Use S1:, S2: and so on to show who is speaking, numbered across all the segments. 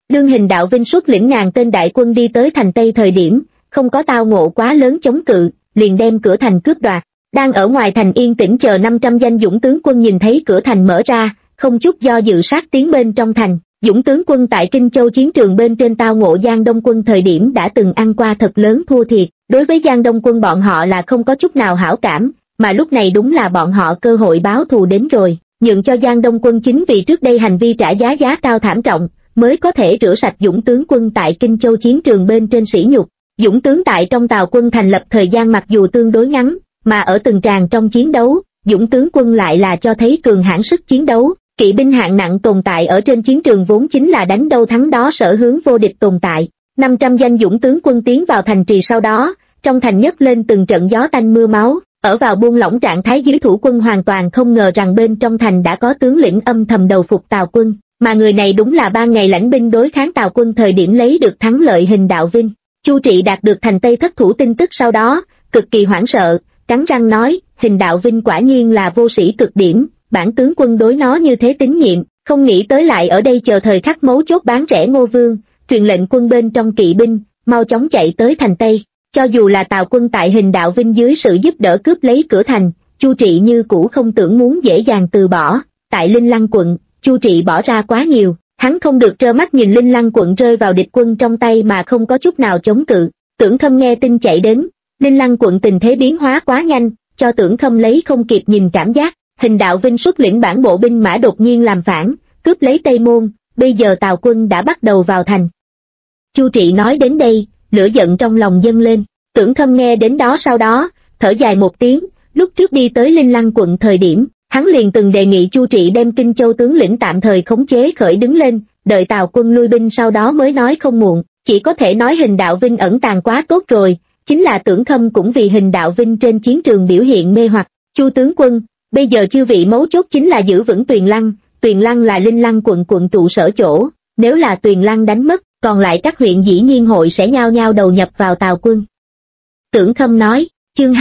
S1: Đương Hình Đạo Vinh xuất lĩnh ngàn tên đại quân đi tới thành Tây thời điểm, không có tao ngộ quá lớn chống cự, liền đem cửa thành cướp đoạt. Đang ở ngoài thành yên tĩnh chờ 500 danh dũng tướng quân nhìn thấy cửa thành mở ra, không chút do dự sát tiến bên trong thành. Dũng tướng quân tại Kinh Châu chiến trường bên trên tao ngộ Giang Đông quân thời điểm đã từng ăn qua thật lớn thua thiệt, đối với Giang Đông quân bọn họ là không có chút nào hảo cảm, mà lúc này đúng là bọn họ cơ hội báo thù đến rồi, nhượng cho Giang Đông quân chính vì trước đây hành vi trả giá cao thảm trọng, mới có thể rửa sạch dũng tướng quân tại Kinh Châu chiến trường bên trên sỉ nhục. Dũng tướng tại trong Tào quân thành lập thời gian mặc dù tương đối ngắn, mà ở từng tràng trong chiến đấu, dũng tướng quân lại là cho thấy cường hãn sức chiến đấu. Kỵ binh hạng nặng tồn tại ở trên chiến trường vốn chính là đánh đâu thắng đó sở hướng vô địch tồn tại. 500 danh dũng tướng quân tiến vào thành trì sau đó, trong thành nhấc lên từng trận gió tanh mưa máu, ở vào buông lỏng trạng thái dưới thủ quân hoàn toàn không ngờ rằng bên trong thành đã có tướng lĩnh âm thầm đầu phục Tào quân, mà người này đúng là ban ngày lãnh binh đối kháng Tào quân thời điểm lấy được thắng lợi Hình Đạo Vinh. Chu Trị đạt được thành Tây thất thủ tin tức sau đó, cực kỳ hoảng sợ, cắn răng nói, Hình Đạo Vinh quả nhiên là vô sĩ cực điểm. Bản tướng quân đối nó như thế tín nhiệm, không nghĩ tới lại ở đây chờ thời khắc mấu chốt bán rẻ Ngô Vương, truyền lệnh quân bên trong kỵ binh, mau chóng chạy tới thành Tây. Cho dù là Tào quân tại Hình Đạo Vinh dưới sự giúp đỡ cướp lấy cửa thành, Chu Trị như cũ không tưởng muốn dễ dàng từ bỏ. Tại Linh Lăng quận, Chu Trị bỏ ra quá nhiều, hắn không được trơ mắt nhìn Linh Lăng quận rơi vào địch quân trong tay mà không có chút nào chống cự. Tưởng Khâm nghe tin chạy đến, Linh Lăng quận tình thế biến hóa quá nhanh, cho Tưởng Khâm lấy không kịp nhìn cảm giác. Hình Đạo Vinh xuất lĩnh bản bộ binh mã đột nhiên làm phản, cướp lấy Tây Môn, bây giờ Tào quân đã bắt đầu vào thành. Chu Trị nói đến đây, lửa giận trong lòng dâng lên. Tưởng Khâm nghe đến đó sau đó, thở dài một tiếng, lúc trước đi tới Linh Lăng quận thời điểm, hắn liền từng đề nghị Chu Trị đem Kinh Châu tướng lĩnh tạm thời khống chế khởi đứng lên, đợi Tào quân lui binh sau đó mới nói không muộn, chỉ có thể nói Hình Đạo Vinh ẩn tàng quá tốt rồi, chính là Tưởng Khâm cũng vì Hình Đạo Vinh trên chiến trường biểu hiện mê hoặc. Chu tướng quân, bây giờ chư vị mấu chốt chính là giữ vững Tuyền Lăng là Linh Lăng quận trụ sở chỗ, nếu là Tuyền Lăng đánh mất, còn lại các huyện dĩ nhiên hội sẽ nhao nhao đầu nhập vào Tào quân. Tưởng Khâm nói, chương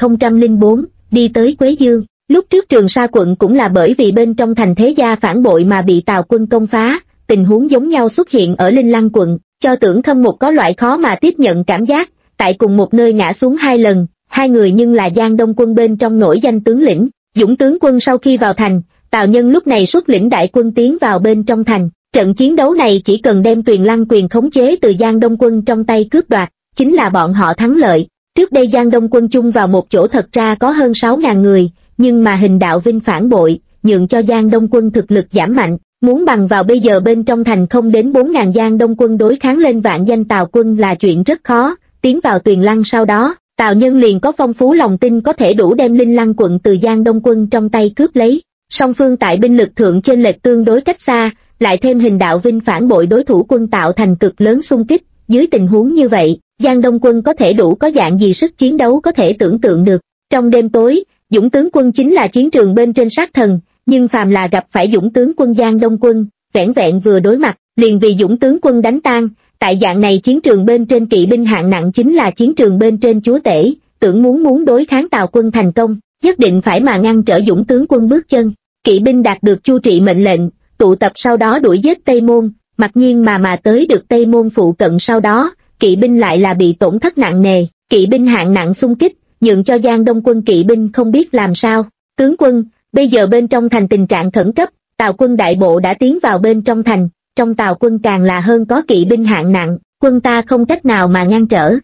S1: 2004, đi tới Quế Dương, lúc trước Trường Sa quận cũng là bởi vì bên trong thành thế gia phản bội mà bị Tào quân công phá, tình huống giống nhau xuất hiện ở Linh Lăng quận, cho Tưởng Khâm một có loại khó mà tiếp nhận cảm giác, tại cùng một nơi ngã xuống hai lần, hai người nhưng là Giang Đông quân bên trong nổi danh tướng lĩnh. Dũng tướng quân sau khi vào thành, Tào Nhân lúc này xuất lĩnh đại quân tiến vào bên trong thành. Trận chiến đấu này chỉ cần đem Tuyền Lăng quyền khống chế từ Giang Đông quân trong tay cướp đoạt, chính là bọn họ thắng lợi. Trước đây Giang Đông quân chung vào một chỗ thật ra có hơn 6.000 người, nhưng mà Hình Đạo Vinh phản bội, nhượng cho Giang Đông quân thực lực giảm mạnh. Muốn bằng vào bây giờ bên trong thành không đến 4.000 Giang Đông quân đối kháng lên vạn danh Tào quân là chuyện rất khó. Tiến vào Tuyền Lăng sau đó, Tào Nhân liền có phong phú lòng tin có thể đủ đem Linh Lăng quận từ Giang Đông quân trong tay cướp lấy. Song phương tại binh lực thượng chênh lệch tương đối cách xa, lại thêm Hình Đạo Vinh phản bội đối thủ quân tạo thành cực lớn xung kích, dưới tình huống như vậy, Giang Đông quân có thể đủ có dạng gì sức chiến đấu có thể tưởng tượng được. Trong đêm tối, dũng tướng quân chính là chiến trường bên trên sát thần, nhưng phàm là gặp phải dũng tướng quân Giang Đông quân, vẻn vẹn vừa đối mặt, liền vì dũng tướng quân đánh tan. Tại dạng này chiến trường bên trên kỵ binh hạng nặng chính là chiến trường bên trên chúa tể, tưởng muốn đối kháng Tào quân thành công, nhất định phải mà ngăn trở dũng tướng quân bước chân. Kỵ binh đạt được Chu Trị mệnh lệnh, tụ tập sau đó đuổi giết Tây Môn, mặc nhiên mà tới được Tây Môn phụ cận sau đó, kỵ binh lại là bị tổn thất nặng nề, kỵ binh hạng nặng xung kích, nhượng cho Giang Đông quân kỵ binh không biết làm sao. Tướng quân, bây giờ bên trong thành tình trạng khẩn cấp, Tào quân đại bộ đã tiến vào bên trong thành, trong Tào quân càng là hơn có kỵ binh hạng nặng, quân ta không cách nào mà ngăn trở.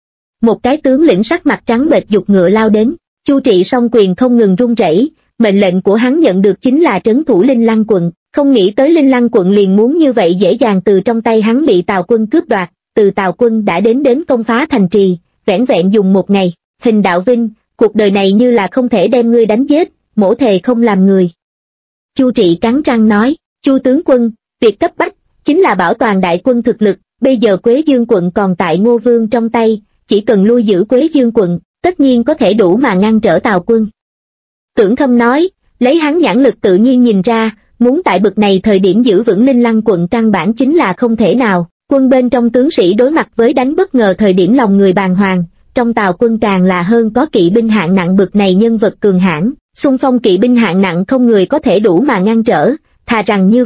S1: Một cái tướng lĩnh sắc mặt trắng bệch giục ngựa lao đến, Chu Trị song quyền không ngừng run rẩy, mệnh lệnh của hắn nhận được chính là trấn thủ Linh Lăng quận, không nghĩ tới Linh Lăng quận liền muốn như vậy dễ dàng từ trong tay hắn bị Tào quân cướp đoạt, từ Tào quân đã đến công phá thành trì, vẻn vẹn dùng một ngày. Hình Đạo Vinh, cuộc đời này như là không thể đem ngươi đánh chết, mổ thề không làm người. Chu Trị cắn răng nói, Chu tướng quân, việc cấp bách chính là bảo toàn đại quân thực lực, bây giờ Quế Dương quận còn tại Ngô Vương trong tay, chỉ cần lui giữ Quế Dương quận, tất nhiên có thể đủ mà ngăn trở Tào quân. Tưởng Khâm nói, lấy hắn nhãn lực tự nhiên nhìn ra, muốn tại bực này thời điểm giữ vững Linh Lăng quận căn bản chính là không thể nào. Quân bên trong tướng sĩ đối mặt với đánh bất ngờ thời điểm lòng người bàng hoàng, trong Tào quân càng là hơn có kỵ binh hạng nặng bực này nhân vật cường hãn, xung phong kỵ binh hạng nặng không người có thể đủ mà ngăn trở, thà rằng như vậy,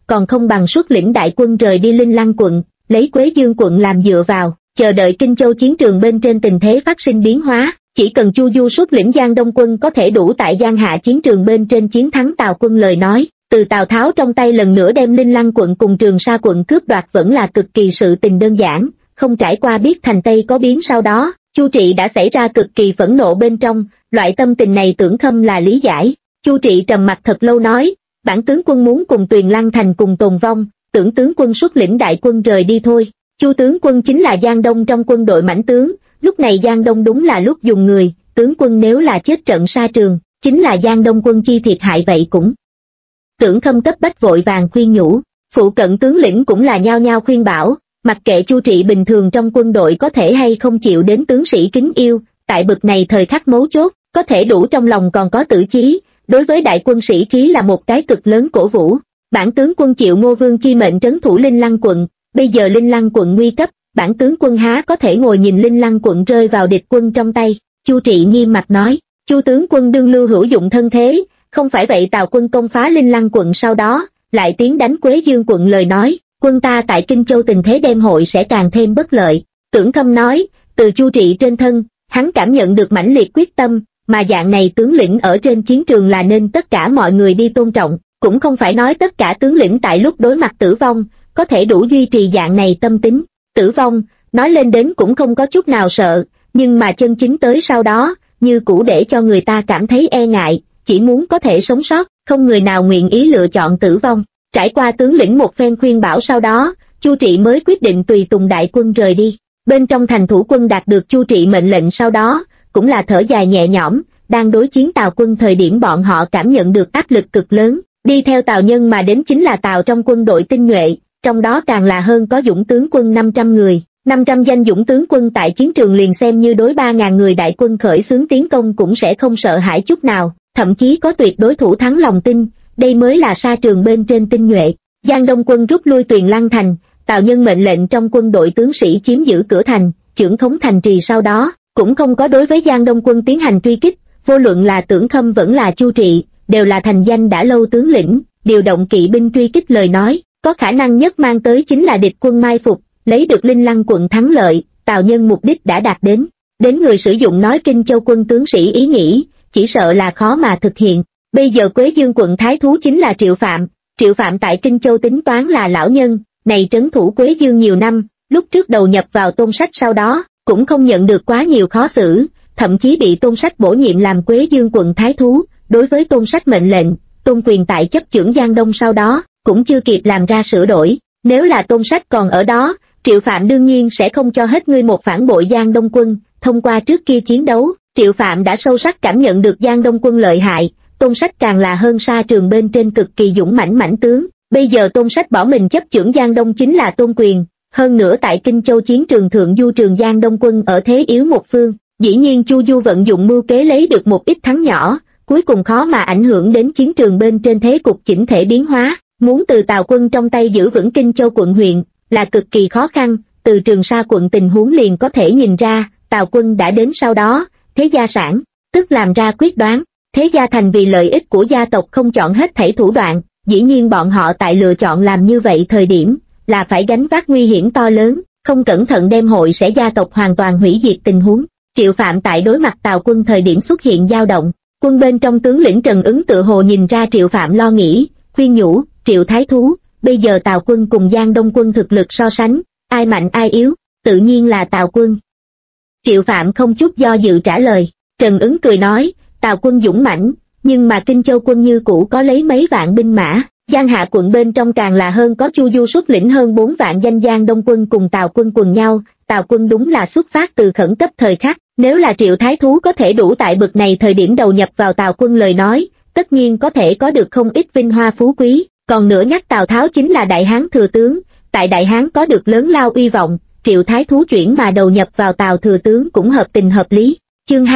S1: còn không bằng xuất lĩnh đại quân rời đi Linh Lăng quận, lấy Quế Dương quận làm dựa vào, chờ đợi Kinh Châu chiến trường bên trên tình thế phát sinh biến hóa. Chỉ cần Chu Du xuất lĩnh Giang Đông quân có thể đủ tại Giang Hạ chiến trường bên trên chiến thắng Tào quân lời nói, từ Tào Tháo trong tay lần nữa đem Linh Lăng quận cùng Trường Sa quận cướp đoạt vẫn là cực kỳ sự tình đơn giản. Không trải qua biết thành Tây có biến sau đó, Chu Trị đã xảy ra cực kỳ phẫn nộ bên trong, loại tâm tình này Tưởng Khâm là lý giải. Chu Trị trầm mặt thật lâu nói, bản tướng quân muốn cùng Tuyền Lăng thành cùng tồn vong, Tưởng tướng quân xuất lĩnh đại quân rời đi thôi. Chu tướng quân chính là Giang Đông trong quân đội mãnh tướng, lúc này Giang Đông đúng là lúc dùng người, tướng quân nếu là chết trận sa trường, chính là Giang Đông quân chi thiệt hại vậy cũng. Tưởng Khâm cấp bách vội vàng khuyên nhủ, phụ cận tướng lĩnh cũng là nhao nhao khuyên bảo, mặc kệ Chu Trị bình thường trong quân đội có thể hay không chịu đến tướng sĩ kính yêu, tại bực này thời khắc mấu chốt, có thể đủ trong lòng còn có tử chí, đối với đại quân sĩ khí là một cái cực lớn cổ vũ. Bản tướng quân chịu Ngô Vương chi mệnh trấn thủ Linh Lăng quận, bây giờ Linh Lăng quận nguy cấp, bản tướng quân há có thể ngồi nhìn Linh Lăng quận rơi vào địch quân trong tay. Chu Trị nghiêm mặt nói, Chu tướng quân đương lưu hữu dụng thân thế, không phải vậy Tào quân công phá Linh Lăng quận sau đó, lại tiến đánh Quế Dương quận lời nói, quân ta tại Kinh Châu tình thế đem hội sẽ càng thêm bất lợi. Tưởng Khâm nói, từ Chu Trị trên thân, hắn cảm nhận được mãnh liệt quyết tâm, mà dạng này tướng lĩnh ở trên chiến trường là nên tất cả mọi người đi tôn trọng, cũng không phải nói tất cả tướng lĩnh tại lúc đối mặt tử vong, có thể đủ duy trì dạng này tâm tính. Tử vong, nói lên đến cũng không có chút nào sợ, nhưng mà chân chính tới sau đó, như cũ để cho người ta cảm thấy e ngại, chỉ muốn có thể sống sót, không người nào nguyện ý lựa chọn tử vong. Trải qua tướng lĩnh một phen khuyên bảo sau đó, Chu Trị mới quyết định tùy tùng đại quân rời đi. Bên trong thành thủ quân đạt được Chu Trị mệnh lệnh sau đó, cũng là thở dài nhẹ nhõm, đang đối chiến Tào quân thời điểm bọn họ cảm nhận được áp lực cực lớn, đi theo Tào Nhân mà đến chính là Tào trong quân đội tinh nhuệ, trong đó càng là hơn có dũng tướng quân 500 người, 500 danh dũng tướng quân tại chiến trường liền xem như đối 3.000 người đại quân khởi xướng tiến công cũng sẽ không sợ hãi chút nào, thậm chí có tuyệt đối thủ thắng lòng tin, đây mới là sa trường bên trên tinh nhuệ. Giang Đông quân rút lui Tuyền Lăng thành, Tào Nhân mệnh lệnh trong quân đội tướng sĩ chiếm giữ cửa thành, chưởng khống thành trì sau đó, cũng không có đối với Giang Đông quân tiến hành truy kích, vô luận là Tưởng Khâm vẫn là Chu Trị, đều là thành danh đã lâu tướng lĩnh, điều động kỵ binh truy kích lời nói, có khả năng nhất mang tới chính là địch quân mai phục, lấy được Linh Lăng quận thắng lợi, Tào Nhân mục đích đã đạt đến. Đến người sử dụng nói Kinh Châu quân tướng sĩ ý nghĩ, chỉ sợ là khó mà thực hiện. Bây giờ Quế Dương quận thái thú chính là Triệu Phạm tại Kinh Châu tính toán là lão nhân, này trấn thủ Quế Dương nhiều năm, lúc trước đầu nhập vào Tôn Sách sau đó, cũng không nhận được quá nhiều khó xử, thậm chí bị Tôn Sách bổ nhiệm làm Quế Dương quận thái thú, đối với Tôn Sách mệnh lệnh, Tôn Quyền tại chấp chưởng Giang Đông sau đó, cũng chưa kịp làm ra sửa đổi, nếu là Tôn Sách còn ở đó, Triệu Phạm đương nhiên sẽ không cho hết ngươi một phản bội Giang Đông quân. Thông qua trước kia chiến đấu, Triệu Phạm đã sâu sắc cảm nhận được Giang Đông quân lợi hại, Tôn Sách càng là hơn sa trường bên trên cực kỳ dũng mãnh tướng, bây giờ Tôn Sách bỏ mình chấp chưởng Giang Đông chính là Tôn Quyền, hơn nữa tại Kinh Châu chiến trường thượng du trường Giang Đông quân ở thế yếu một phương, dĩ nhiên Chu Du vận dụng mưu kế lấy được một ít thắng nhỏ, cuối cùng khó mà ảnh hưởng đến chiến trường bên trên thế cục chỉnh thể biến hóa, muốn từ Tào quân trong tay giữ vững Kinh Châu quận huyện, là cực kỳ khó khăn, từ Trường Sa quận tình huống liền có thể nhìn ra, Tào quân đã đến sau đó, Thế Gia sản, tức làm ra quyết đoán, Thế Gia thành vì lợi ích của gia tộc không chọn hết thảy thủ đoạn, dĩ nhiên bọn họ tại lựa chọn làm như vậy thời điểm, là phải gánh vác nguy hiểm to lớn, không cẩn thận đem hội sẽ gia tộc hoàn toàn hủy diệt tình huống. Triệu Phạm tại đối mặt Tào quân thời điểm xuất hiện dao động, quân bên trong tướng lĩnh Trần Ứng tự hồ nhìn ra Triệu Phạm lo nghĩ, khuyên nhủ, Triệu Thái Thú, bây giờ Tào quân cùng Giang Đông quân thực lực so sánh, ai mạnh ai yếu, tự nhiên là Tào quân. Triệu Phạm không chút do dự trả lời, Trần Ứng cười nói, Tào quân dũng mãnh, nhưng mà Kinh Châu quân như cũ có lấy mấy vạn binh mã, Giang Hạ quận bên trong càng là hơn có Chu Du xuất lĩnh hơn 4 vạn danh Giang Đông quân cùng Tào quân quần nhau, Tào quân đúng là xuất phát từ khẩn cấp thời khắc, nếu là Triệu Thái Thú có thể đủ tại bực này thời điểm đầu nhập vào Tào quân lời nói, tất nhiên có thể có được không ít vinh hoa phú quý, còn nữa nhắc Tào Tháo chính là Đại Hán thừa tướng, tại Đại Hán có được lớn lao uy vọng, Triệu Thái Thú chuyển mà đầu nhập vào Tào thừa tướng cũng hợp tình hợp lý. Chương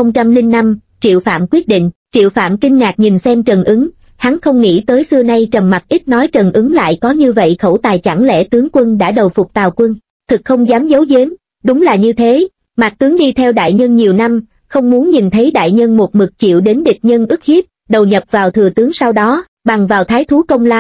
S1: 2005, Triệu Phạm quyết định. Triệu Phạm kinh ngạc nhìn xem Trần Ứng, hắn không nghĩ tới xưa nay trầm mặc ít nói Trần Ứng lại có như vậy khẩu tài, chẳng lẽ tướng quân đã đầu phục Tào quân, thực không dám giấu giếm, đúng là như thế, Mạc tướng đi theo đại nhân nhiều năm, không muốn nhìn thấy đại nhân một mực chịu đến địch nhân ức hiếp, đầu nhập vào thừa tướng sau đó, bằng vào thái thú công lao,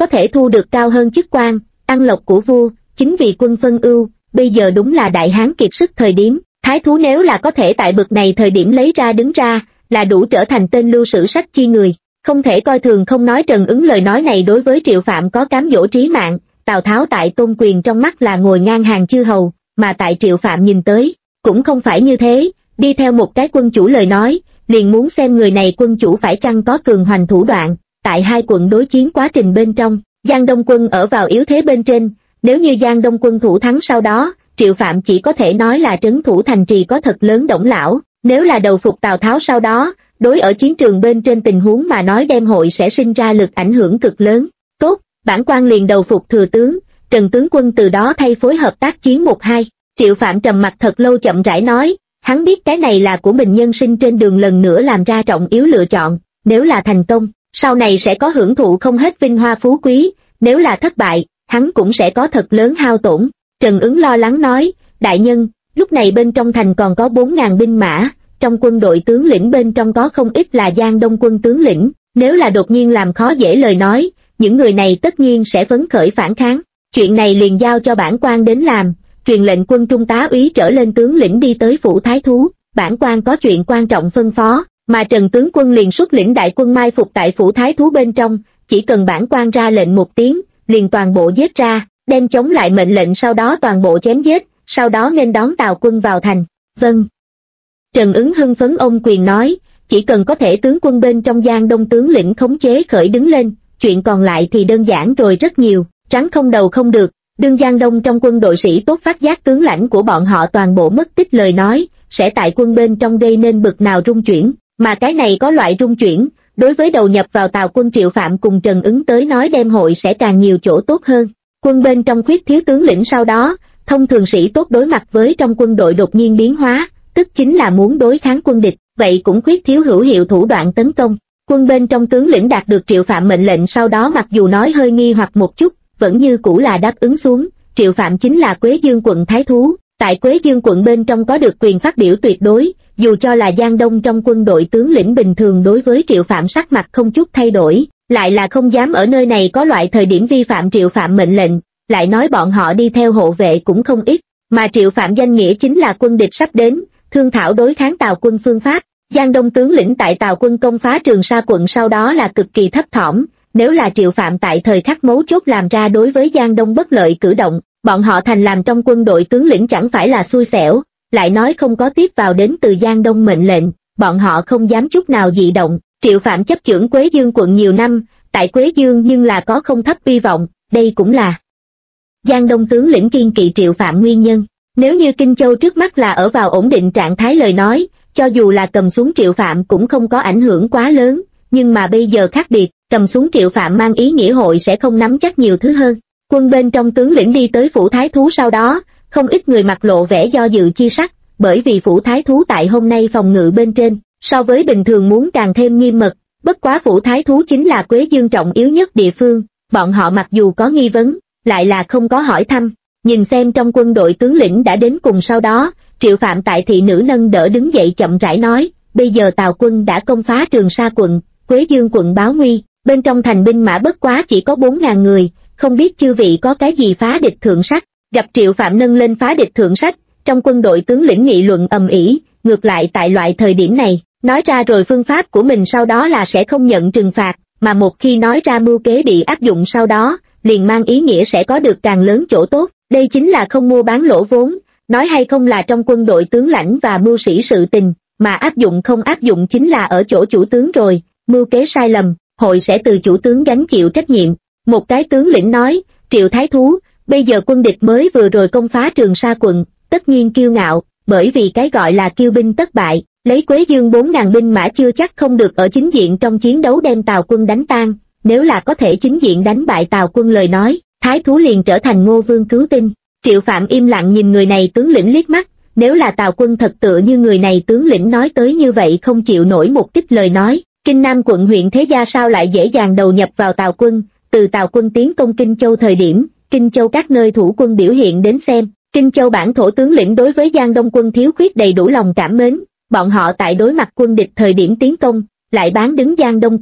S1: có thể thu được cao hơn chức quan, ăn lộc của vua, chính vì quân phân ưu, bây giờ đúng là đại hán kiệt sức thời điểm, thái thú nếu là có thể tại bực này thời điểm lấy ra đứng ra, là đủ trở thành tên lưu sử sách chi người. Không thể coi thường. Không nói Trần Ứng lời nói này đối với Triệu Phạm có cám dỗ trí mạng, Tào Tháo tại Tôn Quyền trong mắt là ngồi ngang hàng chư hầu, mà tại Triệu Phạm nhìn tới, cũng không phải như thế, đi theo một cái quân chủ lời nói, liền muốn xem người này quân chủ phải chăng có cường hoành thủ đoạn. Tại hai quận đối chiến quá trình bên trong, Giang Đông quân ở vào yếu thế bên trên, nếu như Giang Đông quân thủ thắng sau đó, Triệu Phạm chỉ có thể nói là trấn thủ thành trì có thật lớn động lão, nếu là đầu phục Tào Tháo sau đó, đối ở chiến trường bên trên tình huống mà nói đem hội sẽ sinh ra lực ảnh hưởng cực lớn. Tốt, bản quan liền đầu phục thừa tướng, Trần tướng quân từ đó thay phối hợp tác chiến 1-2. Triệu Phạm trầm mặt thật lâu chậm rãi nói, hắn biết cái này là của mình nhân sinh trên đường lần nữa làm ra trọng yếu lựa chọn, nếu là thành công, sau này sẽ có hưởng thụ không hết vinh hoa phú quý, nếu là thất bại, hắn cũng sẽ có thật lớn hao tổn. Trần Ứng lo lắng nói, đại nhân, lúc này bên trong thành còn có 4.000 binh mã, trong quân đội tướng lĩnh bên trong có không ít là Giang Đông quân tướng lĩnh, nếu là đột nhiên làm khó dễ lời nói, những người này tất nhiên sẽ phấn khởi phản kháng. Chuyện này liền giao cho bản quan đến làm, truyền lệnh quân trung tá úy trở lên tướng lĩnh đi tới phủ thái thú, bản quan có chuyện quan trọng phân phó, mà Trần tướng quân liền xuất lĩnh đại quân mai phục tại phủ thái thú bên trong, chỉ cần bản quan ra lệnh một tiếng, liền toàn bộ giết ra, đem chống lại mệnh lệnh sau đó toàn bộ chém giết, sau đó nghênh đón Tào quân vào thành. Vâng. Trần Ứng hưng phấn ôm quyền nói, chỉ cần có thể tướng quân bên trong Giang Đông tướng lĩnh khống chế khởi đứng lên, chuyện còn lại thì đơn giản rồi rất nhiều, trắng không đầu không được. Đương Giang Đông trong quân đội sĩ tốt phát giác tướng lãnh của bọn họ toàn bộ mất tích lời nói, sẽ tại quân bên trong gây nên bực nào rung chuyển, mà cái này có loại rung chuyển, đối với đầu nhập vào Tào quân Triệu Phạm cùng Trần Ứng tới nói đem hội sẽ càng nhiều chỗ tốt hơn. Quân bên trong khuyết thiếu tướng lĩnh sau đó, thông thường sĩ tốt đối mặt với trong quân đội đột nhiên biến hóa, tức chính là muốn đối kháng quân địch, vậy cũng khuyết thiếu hữu hiệu thủ đoạn tấn công. Quân bên trong tướng lĩnh đạt được Triệu Phạm mệnh lệnh sau đó mặc dù nói hơi nghi hoặc một chút, vẫn như cũ là đáp ứng xuống. Triệu Phạm chính là Quế Dương quận thái thú, tại Quế Dương quận bên trong có được quyền phát biểu tuyệt đối, dù cho là Giang Đông trong quân đội tướng lĩnh bình thường đối với Triệu Phạm sắc mặt không chút thay đổi, lại là không dám ở nơi này có loại thời điểm vi phạm Triệu Phạm mệnh lệnh, lại nói bọn họ đi theo hộ vệ cũng không ít, mà Triệu Phạm danh nghĩa chính là quân địch sắp đến, thương thảo đối kháng Tào quân phương pháp. Giang Đông tướng lĩnh tại Tào quân công phá Trường Sa quận sau đó là cực kỳ thấp thỏm, nếu là Triệu Phạm tại thời khắc mấu chốt làm ra đối với Giang Đông bất lợi cử động, bọn họ thành làm trong quân đội tướng lĩnh chẳng phải là xui xẻo, lại nói không có tiếp vào đến từ Giang Đông mệnh lệnh, bọn họ không dám chút nào dị động. Triệu Phạm chấp chưởng Quế Dương quận nhiều năm, tại Quế Dương nhưng là có không thấp hy vọng, đây cũng là Giang Đông tướng lĩnh kiên kỵ Triệu Phạm nguyên nhân. Nếu như Kinh Châu trước mắt là ở vào ổn định trạng thái lời nói, cho dù là cầm xuống Triệu Phạm cũng không có ảnh hưởng quá lớn, nhưng mà bây giờ khác biệt, cầm xuống Triệu Phạm mang ý nghĩa hội sẽ không nắm chắc nhiều thứ hơn. Quân bên trong tướng lĩnh đi tới phủ thái thú sau đó, không ít người mặt lộ vẻ do dự chi sắc, bởi vì phủ thái thú tại hôm nay phòng ngự bên trên, so với bình thường muốn càng thêm nghiêm mật, bất quá phủ thái thú chính là Quế Dương trọng yếu nhất địa phương, bọn họ mặc dù có nghi vấn, lại là không có hỏi thăm. Nhìn xem trong quân đội tướng lĩnh đã đến cùng sau đó, Triệu Phạm tại thị nữ nâng đỡ đứng dậy chậm rãi nói, bây giờ Tào quân đã công phá Trường Sa quận, Quế Dương quận báo nguy, bên trong thành binh mã bất quá chỉ có 4.000 người, không biết chư vị có cái gì phá địch thượng sách. Gặp Triệu Phạm nâng lên phá địch thượng sách, trong quân đội tướng lĩnh nghị luận ầm ĩ, ngược lại tại loại thời điểm này, nói ra rồi phương pháp của mình sau đó là sẽ không nhận trừng phạt, mà một khi nói ra mưu kế bị áp dụng sau đó, liền mang ý nghĩa sẽ có được càng lớn chỗ tốt. Đây chính là không mua bán lỗ vốn, nói hay không là trong quân đội tướng lãnh và mưu sĩ sự tình, mà áp dụng không áp dụng chính là ở chỗ chủ tướng rồi, mưu kế sai lầm, hội sẽ từ chủ tướng gánh chịu trách nhiệm. Một cái tướng lĩnh nói, Triệu Thái Thú, bây giờ quân địch mới vừa rồi công phá Trường Sa quận, tất nhiên kiêu ngạo, bởi vì cái gọi là kiêu binh tất bại, lấy Quế Dương 4.000 binh mã chưa chắc không được ở chính diện trong chiến đấu đem Tào quân đánh tan, nếu là có thể chính diện đánh bại Tào quân lời nói, Thái Thú liền trở thành Ngô Vương cứu tinh. Triệu Phạm im lặng nhìn người này tướng lĩnh liếc mắt, nếu là Tào quân thật tựa như người này tướng lĩnh nói tới như vậy không chịu nổi một kích lời nói, Kinh Nam quận huyện Thế Gia sao lại dễ dàng đầu nhập vào Tào quân, từ Tào quân tiến công Kinh Châu thời điểm, Kinh Châu các nơi thủ quân biểu hiện đến xem, Kinh Châu bản thổ tướng lĩnh đối với Giang Đông quân thiếu khuyết đầy đủ lòng cảm mến, bọn họ tại đối mặt quân địch thời điểm tiến công, lại bán đứng Giang Đông quân,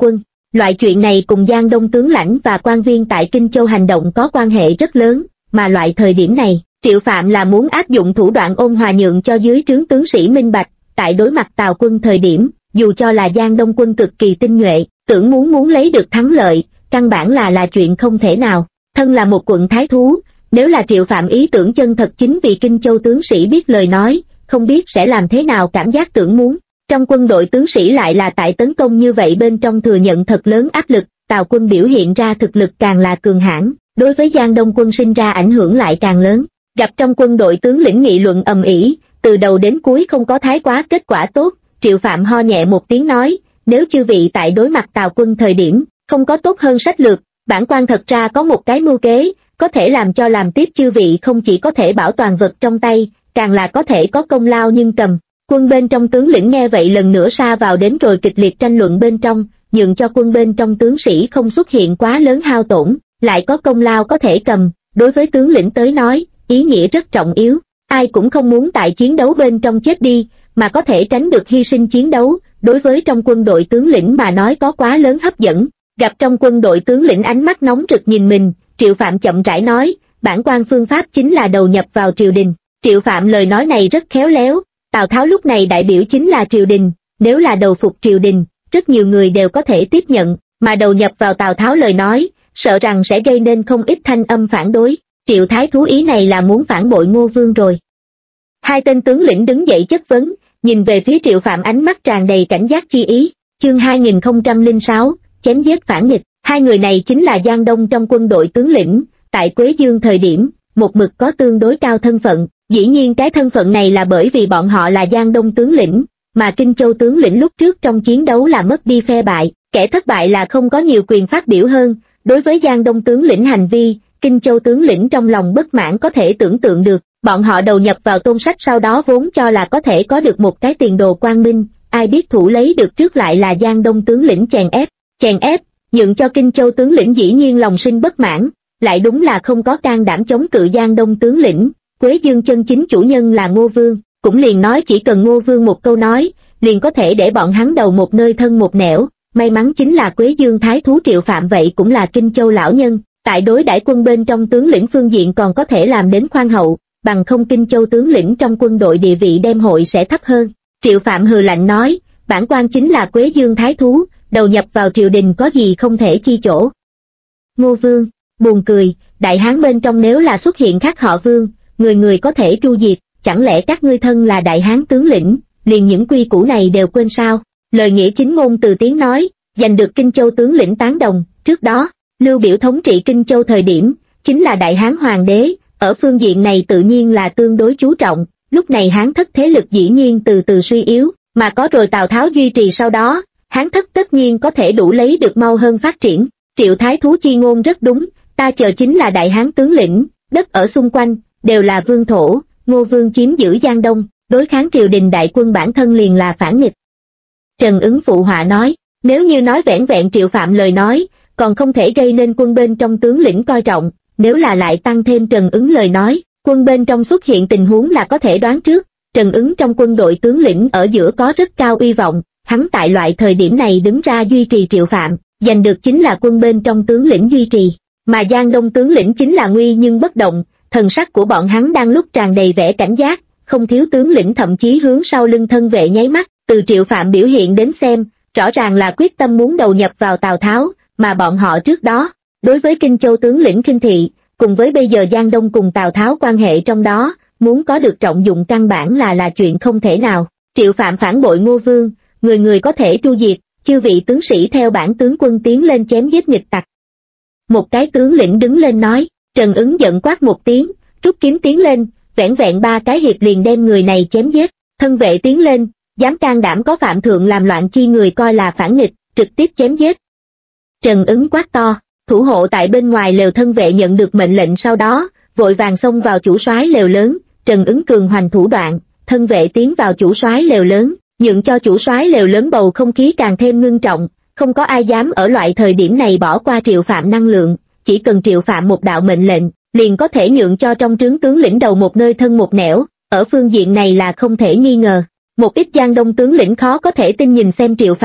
S1: Loại chuyện này cùng Giang Đông tướng lãnh và quan viên tại Kinh Châu hành động có quan hệ rất lớn, mà loại thời điểm này, Triệu Phạm là muốn áp dụng thủ đoạn ôn hòa nhượng cho dưới trướng tướng sĩ minh bạch, tại đối mặt Tào quân thời điểm, dù cho là Giang Đông quân cực kỳ tinh nhuệ, tưởng muốn lấy được thắng lợi, căn bản là chuyện không thể nào. Thân là một quận thái thú, nếu là Triệu Phạm ý tưởng chân thật chính vì Kinh Châu tướng sĩ biết lời nói, không biết sẽ làm thế nào cảm giác tưởng muốn. Trong quân đội tướng sĩ lại là tại tấn công như vậy bên trong thừa nhận thật lớn áp lực, Tào quân biểu hiện ra thực lực càng là cường hãn, đối với Giang Đông quân sinh ra ảnh hưởng lại càng lớn. Gặp trong quân đội tướng lĩnh nghị luận ầm ĩ, từ đầu đến cuối không có thái quá kết quả tốt, Triệu Phạm ho nhẹ một tiếng nói, nếu chư vị tại đối mặt Tào quân thời điểm, không có tốt hơn sách lược, bản quan thật ra có một cái mưu kế, có thể làm cho làm tiếp chư vị không chỉ có thể bảo toàn vật trong tay, càng là có thể có công lao nhưng cầm. Quân bên trong tướng lĩnh nghe vậy lần nữa sa vào đến rồi kịch liệt tranh luận bên trong, nhượng cho quân bên trong tướng sĩ không xuất hiện quá lớn hao tổn, lại có công lao có thể cầm, đối với tướng lĩnh tới nói, ý nghĩa rất trọng yếu, ai cũng không muốn tại chiến đấu bên trong chết đi, mà có thể tránh được hy sinh chiến đấu, đối với trong quân đội tướng lĩnh mà nói có quá lớn hấp dẫn. Gặp trong quân đội tướng lĩnh ánh mắt nóng rực nhìn mình, Triệu Phạm chậm rãi nói, bản quan phương pháp chính là đầu nhập vào triều đình. Triệu Phạm lời nói này rất khéo léo, Tào Tháo lúc này đại biểu chính là triều đình, nếu là đầu phục triều đình, rất nhiều người đều có thể tiếp nhận, mà đầu nhập vào Tào Tháo lời nói, sợ rằng sẽ gây nên không ít thanh âm phản đối. Triệu Thái Thú ý này là muốn phản bội Ngô Vương rồi. Hai tên tướng lĩnh đứng dậy chất vấn, nhìn về phía Triệu Phạm ánh mắt tràn đầy cảnh giác chi ý. Chương 2006, chém giết phản nghịch. Hai người này chính là Giang Đông trong quân đội tướng lĩnh, tại Quế Dương thời điểm, một mực có tương đối cao thân phận. Dĩ nhiên cái thân phận này là bởi vì bọn họ là Giang Đông tướng lĩnh, mà Kinh Châu tướng lĩnh lúc trước trong chiến đấu là mất đi phe bại, kẻ thất bại là không có nhiều quyền phát biểu hơn. Đối với Giang Đông tướng lĩnh hành vi, Kinh Châu tướng lĩnh trong lòng bất mãn có thể tưởng tượng được, bọn họ đầu nhập vào Tôn Sách sau đó vốn cho là có thể có được một cái tiền đồ quang minh, ai biết thủ lấy được trước lại là Giang Đông tướng lĩnh chèn ép, nhượng cho Kinh Châu tướng lĩnh dĩ nhiên lòng sinh bất mãn, lại đúng là không có can đảm chống cự Giang Đông tướng lĩnh. Quế Dương chân chính chủ nhân là Ngô Vương, cũng liền nói chỉ cần Ngô Vương một câu nói, liền có thể để bọn hắn đầu một nơi thân một nẻo. May mắn chính là Quế Dương Thái Thú Triệu Phạm vậy cũng là Kinh Châu lão nhân, tại đối đãi quân bên trong tướng lĩnh phương diện còn có thể làm đến khoan hậu, bằng không Kinh Châu tướng lĩnh trong quân đội địa vị đem hội sẽ thấp hơn. Triệu Phạm hừ lạnh nói, bản quan chính là Quế Dương Thái Thú, đầu nhập vào triều đình có gì không thể chi chỗ. Ngô Vương, buồn cười, đại hán bên trong nếu là xuất hiện khác họ Vương, người người có thể tru diệt, chẳng lẽ các ngươi thân là đại hán tướng lĩnh, liền những quy củ này đều quên sao? Lời nghĩa chính ngôn từ tiếng nói, giành được Kinh Châu tướng lĩnh tán đồng. Trước đó, Lưu Biểu thống trị Kinh Châu thời điểm, chính là đại hán hoàng đế, ở phương diện này tự nhiên là tương đối chú trọng, lúc này hán thất thế lực dĩ nhiên từ từ suy yếu, mà có rồi Tào Tháo duy trì sau đó, hán thất tất nhiên có thể đủ lấy được mau hơn phát triển. Triệu Thái Thú chi ngôn rất đúng, ta chờ chính là đại hán tướng lĩnh, đất ở xung quanh, đều là vương thổ, Ngô Vương chiếm giữ Giang Đông, đối kháng triều đình đại quân bản thân liền là phản nghịch. Trần Ứng phụ họa nói, nếu như nói vẻn vẹn Triệu Phạm lời nói, còn không thể gây nên quân bên trong tướng lĩnh coi trọng, nếu là lại tăng thêm Trần Ứng lời nói, quân bên trong xuất hiện tình huống là có thể đoán trước. Trần Ứng trong quân đội tướng lĩnh ở giữa có rất cao uy vọng, hắn tại loại thời điểm này đứng ra duy trì Triệu Phạm, giành được chính là quân bên trong tướng lĩnh duy trì, mà Giang Đông tướng lĩnh chính là nguy nhưng bất động, thần sắc của bọn hắn đang lúc tràn đầy vẻ cảnh giác, không thiếu tướng lĩnh thậm chí hướng sau lưng thân vệ nháy mắt. Từ Triệu Phạm biểu hiện đến xem, rõ ràng là quyết tâm muốn đầu nhập vào Tào Tháo, mà bọn họ trước đó, đối với Kinh Châu tướng lĩnh khinh thị, cùng với bây giờ Giang Đông cùng Tào Tháo quan hệ trong đó, muốn có được trọng dụng căn bản là chuyện không thể nào. Triệu Phạm phản bội Ngô Vương, người người có thể tru diệt, chư vị tướng sĩ theo bản tướng quân tiến lên chém giết nghịch tặc. Một cái tướng lĩnh đứng lên nói, Trần Ứng giận quát một tiếng, rút kiếm tiến lên, vẻn vẹn 3 cái hiệp liền đem người này chém giết. Thân vệ tiến lên, dám can đảm có phạm thượng làm loạn chi người coi là phản nghịch, trực tiếp chém giết. Trần Ứng quát to, thủ hộ tại bên ngoài lều thân vệ nhận được mệnh lệnh sau đó, vội vàng xông vào chủ soái lều lớn. Trần Ứng cường hoành thủ đoạn, thân vệ tiến vào chủ soái lều lớn, nhượng cho chủ soái lều lớn bầu không khí càng thêm ngưng trọng, không có ai dám ở loại thời điểm này bỏ qua Triệu Phạm năng lượng, chỉ cần Triệu Phạm một đạo mệnh lệnh, liền có thể nhượng cho trong trướng tướng lĩnh đầu một nơi thân một nẻo, ở phương diện này là không thể nghi ngờ. Một ít Giang Đông tướng lĩnh khó có thể tin nhìn xem Triệu Phạm,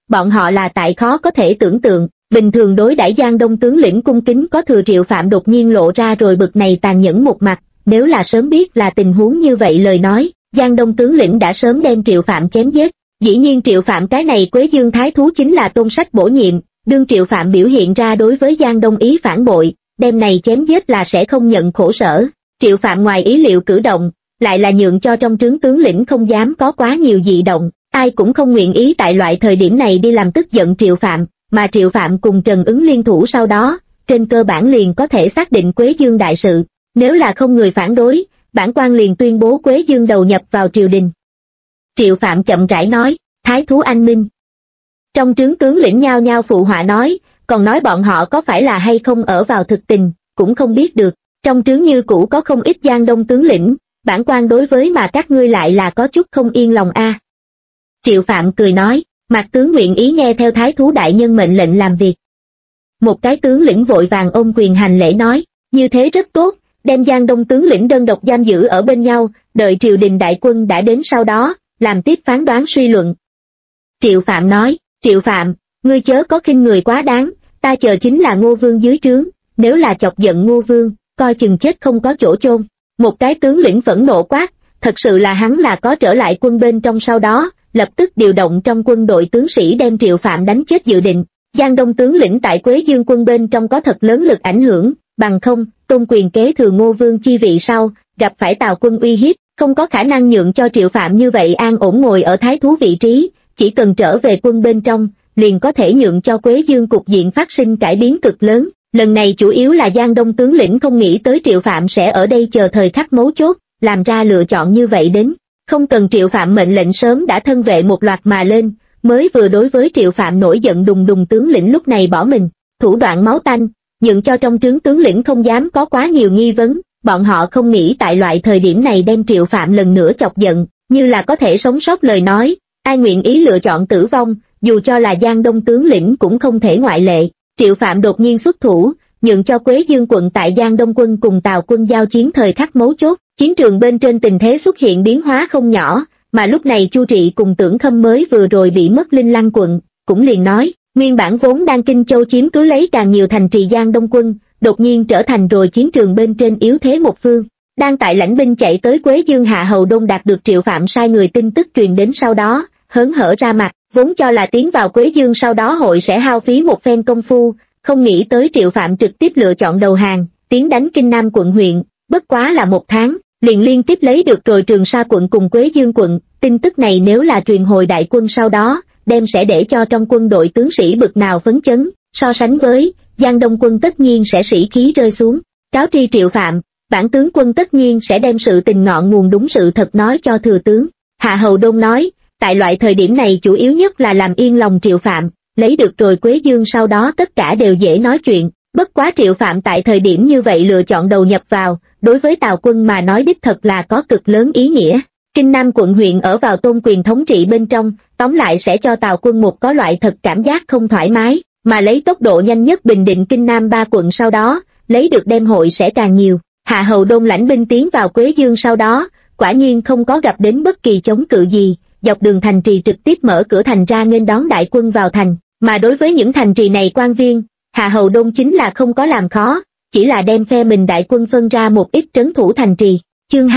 S1: bọn họ là tại khó có thể tưởng tượng, bình thường đối đãi Giang Đông tướng lĩnh cung kính có thừa Triệu Phạm đột nhiên lộ ra rồi bực này tàn nhẫn một mặt, nếu là sớm biết là tình huống như vậy lời nói, Giang Đông tướng lĩnh đã sớm đem Triệu Phạm chém giết. Dĩ nhiên Triệu Phạm cái này Quế Dương thái thú chính là tôn sách bổ nhiệm, đương Triệu Phạm biểu hiện ra đối với Giang Đông ý phản bội, đem này chém giết là sẽ không nhận khổ sở. Triệu Phạm ngoài ý liệu cử động, lại là nhượng cho trong trướng tướng lĩnh không dám có quá nhiều dị động, ai cũng không nguyện ý tại loại thời điểm này đi làm tức giận Triệu Phạm, mà Triệu Phạm cùng Trần Ứng liên thủ sau đó, trên cơ bản liền có thể xác định Quế Dương đại sự, nếu là không người phản đối, bản quan liền tuyên bố Quế Dương đầu nhập vào triều đình. Triệu Phạm chậm rãi nói, thái thú anh minh. Trong trướng tướng lĩnh nhao nhao phụ họa nói, còn nói bọn họ có phải là hay không ở vào thực tình, cũng không biết được, trong trướng như cũ có không ít Giang Đông tướng lĩnh, bản quan đối với mà các ngươi lại là có chút không yên lòng a. Triệu Phạm cười nói, Mạc tướng nguyện ý nghe theo thái thú đại nhân mệnh lệnh làm việc. Một cái tướng lĩnh vội vàng ôm quyền hành lễ nói, như thế rất tốt, đem Giang Đông tướng lĩnh đơn độc giam giữ ở bên nhau, đợi triều đình đại quân đã đến sau đó, làm tiếp phán đoán suy luận. Triệu Phạm nói, Triệu Phạm, ngươi chớ có khinh người quá đáng, ta chờ chính là Ngô Vương dưới trướng, nếu là chọc giận Ngô Vương, coi chừng chết không có chỗ chôn. Một cái tướng lĩnh phẫn nộ quát, thật sự là hắn là có trở lại quân bên trong sau đó, lập tức điều động trong quân đội tướng sĩ đem Triệu Phạm đánh chết dự định. Giang Đông tướng lĩnh tại Quế Dương quân bên trong có thật lớn lực ảnh hưởng, bằng không, tôn quyền kế thừa Ngô Vương chi vị sau, gặp phải Tào quân uy hiếp, không có khả năng nhượng cho Triệu Phạm như vậy an ổn ngồi ở thái thú vị trí, chỉ cần trở về quân bên trong, liền có thể nhượng cho Quế Dương cục diện phát sinh cải biến cực lớn. Lần này chủ yếu là Giang Đông tướng lĩnh không nghĩ tới Triệu Phạm sẽ ở đây chờ thời khắc mấu chốt, làm ra lựa chọn như vậy đến. Không cần Triệu Phạm mệnh lệnh sớm đã thân vệ một loạt mà lên, mới vừa đối với Triệu Phạm nổi giận đùng đùng tướng lĩnh lúc này bỏ mình, thủ đoạn máu tanh, nhượng cho trong trướng tướng lĩnh không dám có quá nhiều nghi vấn, bọn họ không nghĩ tại loại thời điểm này đem Triệu Phạm lần nữa chọc giận, như là có thể sống sót lời nói, ai nguyện ý lựa chọn tử vong, dù cho là Giang Đông tướng lĩnh cũng không thể ngoại lệ. Triệu Phạm đột nhiên xuất thủ, nhượng cho Quế Dương quận tại Giang Đông quân cùng Tào quân giao chiến thời khắc mấu chốt, chiến trường bên trên tình thế xuất hiện biến hóa không nhỏ, mà lúc này Chu Trị cùng Tưởng Khâm mới vừa rồi bị mất Linh Lăng quận, cũng liền nói, nguyên bản vốn đang Kinh Châu chiếm cứ lấy càng nhiều thành trì Giang Đông quân, đột nhiên trở thành rồi chiến trường bên trên yếu thế một phương. Đang tại lãnh binh chạy tới Quế Dương Hạ Hầu Đông đạt được Triệu Phạm sai người tin tức truyền đến sau đó, hớn hở ra mặt, vốn cho là tiến vào Quế Dương sau đó hội sẽ hao phí một phen công phu, không nghĩ tới Triệu Phạm trực tiếp lựa chọn đầu hàng, tiến đánh Kinh Nam quận huyện, bất quá là một tháng, liền liên tiếp lấy được rồi Trường Sa quận cùng Quế Dương quận, tin tức này nếu là truyền hồi đại quân sau đó, đem sẽ để cho trong quân đội tướng sĩ bực nào phấn chấn, so sánh với, Giang Đông quân tất nhiên sẽ sĩ khí rơi xuống, cáo tri Triệu Phạm, bản tướng quân tất nhiên sẽ đem sự tình ngọn nguồn đúng sự thật nói cho thừa tướng. Hạ Hầu Đông nói, tại loại thời điểm này chủ yếu nhất là làm yên lòng Triệu Phạm, lấy được rồi Quế Dương sau đó tất cả đều dễ nói chuyện, bất quá Triệu Phạm tại thời điểm như vậy lựa chọn đầu nhập vào, đối với Tào quân mà nói đích thật là có cực lớn ý nghĩa. Kinh Nam quận huyện ở vào tôn quyền thống trị bên trong, tóm lại sẽ cho Tào quân một có loại thật cảm giác không thoải mái, mà lấy tốc độ nhanh nhất bình định Kinh Nam 3 quận sau đó, lấy được đem hội sẽ càng nhiều. Hạ Hầu Đông lãnh binh tiến vào Quế Dương sau đó, quả nhiên không có gặp đến bất kỳ chống cự gì, dọc đường thành trì trực tiếp mở cửa thành ra nghênh đón đại quân vào thành, mà đối với những thành trì này quan viên, Hạ Hầu Đông chính là không có làm khó, chỉ là đem phe mình đại quân phân ra một ít trấn thủ thành trì. Chương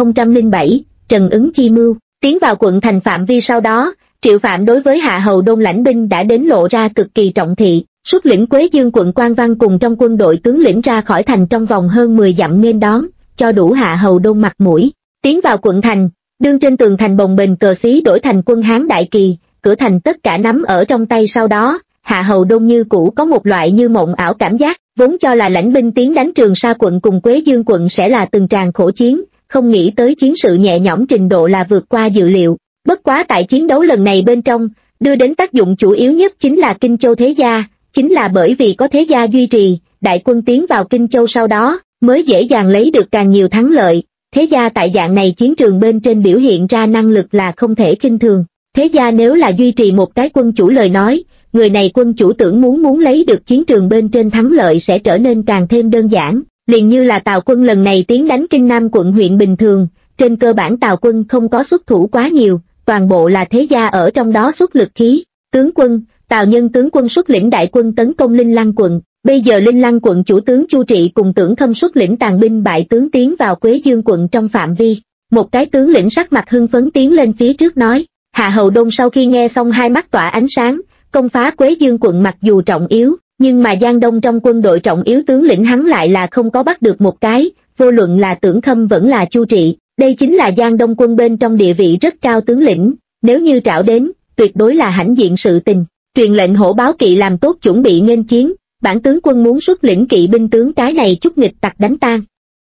S1: 2007, Trần Ứng chi mưu, tiến vào quận thành phạm vi sau đó, Triệu Phạm đối với Hạ Hầu Đông lãnh binh đã đến lộ ra cực kỳ trọng thị, xuất lĩnh Quế Dương quận Quan Văn cùng trong quân đội tướng lĩnh ra khỏi thành trong vòng hơn 10 dặm nghênh đón, cho đủ Hạ Hầu Đông mặt mũi. Tiến vào quận thành, đương trên tường thành bồng bềnh cờ xí đổi thành quân Hán đại kỳ, cửa thành tất cả nắm ở trong tay sau đó, Hạ Hầu Đông như cũ có một loại như mộng ảo cảm giác, vốn cho là lãnh binh tiến đánh Trường Sa quận cùng Quế Dương quận sẽ là từng tràng khổ chiến, không nghĩ tới chiến sự nhẹ nhõm trình độ là vượt qua dự liệu. Bất quá tại chiến đấu lần này bên trong, đưa đến tác dụng chủ yếu nhất chính là Kinh Châu thế gia, chính là bởi vì có thế gia duy trì, đại quân tiến vào Kinh Châu sau đó, mới dễ dàng lấy được càng nhiều thắng lợi. Thế gia tại dạng này chiến trường bên trên biểu hiện ra năng lực là không thể khinh thường. Thế gia nếu là duy trì một cái quân chủ lời nói, người này quân chủ tưởng muốn lấy được chiến trường bên trên thắng lợi sẽ trở nên càng thêm đơn giản. Liền như là Tào quân lần này tiến đánh Kinh Nam quận huyện bình thường, trên cơ bản Tào quân không có xuất thủ quá nhiều, toàn bộ là thế gia ở trong đó xuất lực khí. Tướng quân, Tào Nhân tướng quân xuất lĩnh đại quân tấn công Linh Lăng quận, bây giờ Linh Lăng quận chủ tướng Chu Trị cùng Tưởng Khâm xuất lĩnh tàn binh bại tướng tiến vào Quế Dương quận trong phạm vi. Một cái tướng lĩnh sắc mặt hưng phấn tiến lên phía trước nói. Hạ Hầu Đôn sau khi nghe xong hai mắt tỏa ánh sáng, công phá Quế Dương quận mặc dù trọng yếu, nhưng mà Giang Đông trong quân đội trọng yếu tướng lĩnh hắn lại là không có bắt được một cái, vô luận là Tưởng Khâm vẫn là Chu Trị, đây chính là Giang Đông quân bên trong địa vị rất cao tướng lĩnh, nếu như trảo đến, tuyệt đối là hãnh diện sự tình. Truyền lệnh hổ báo kỵ làm tốt chuẩn bị nghênh chiến, bản tướng quân muốn xuất lĩnh kỵ binh tướng cái này chút nghịch tặc đánh tan.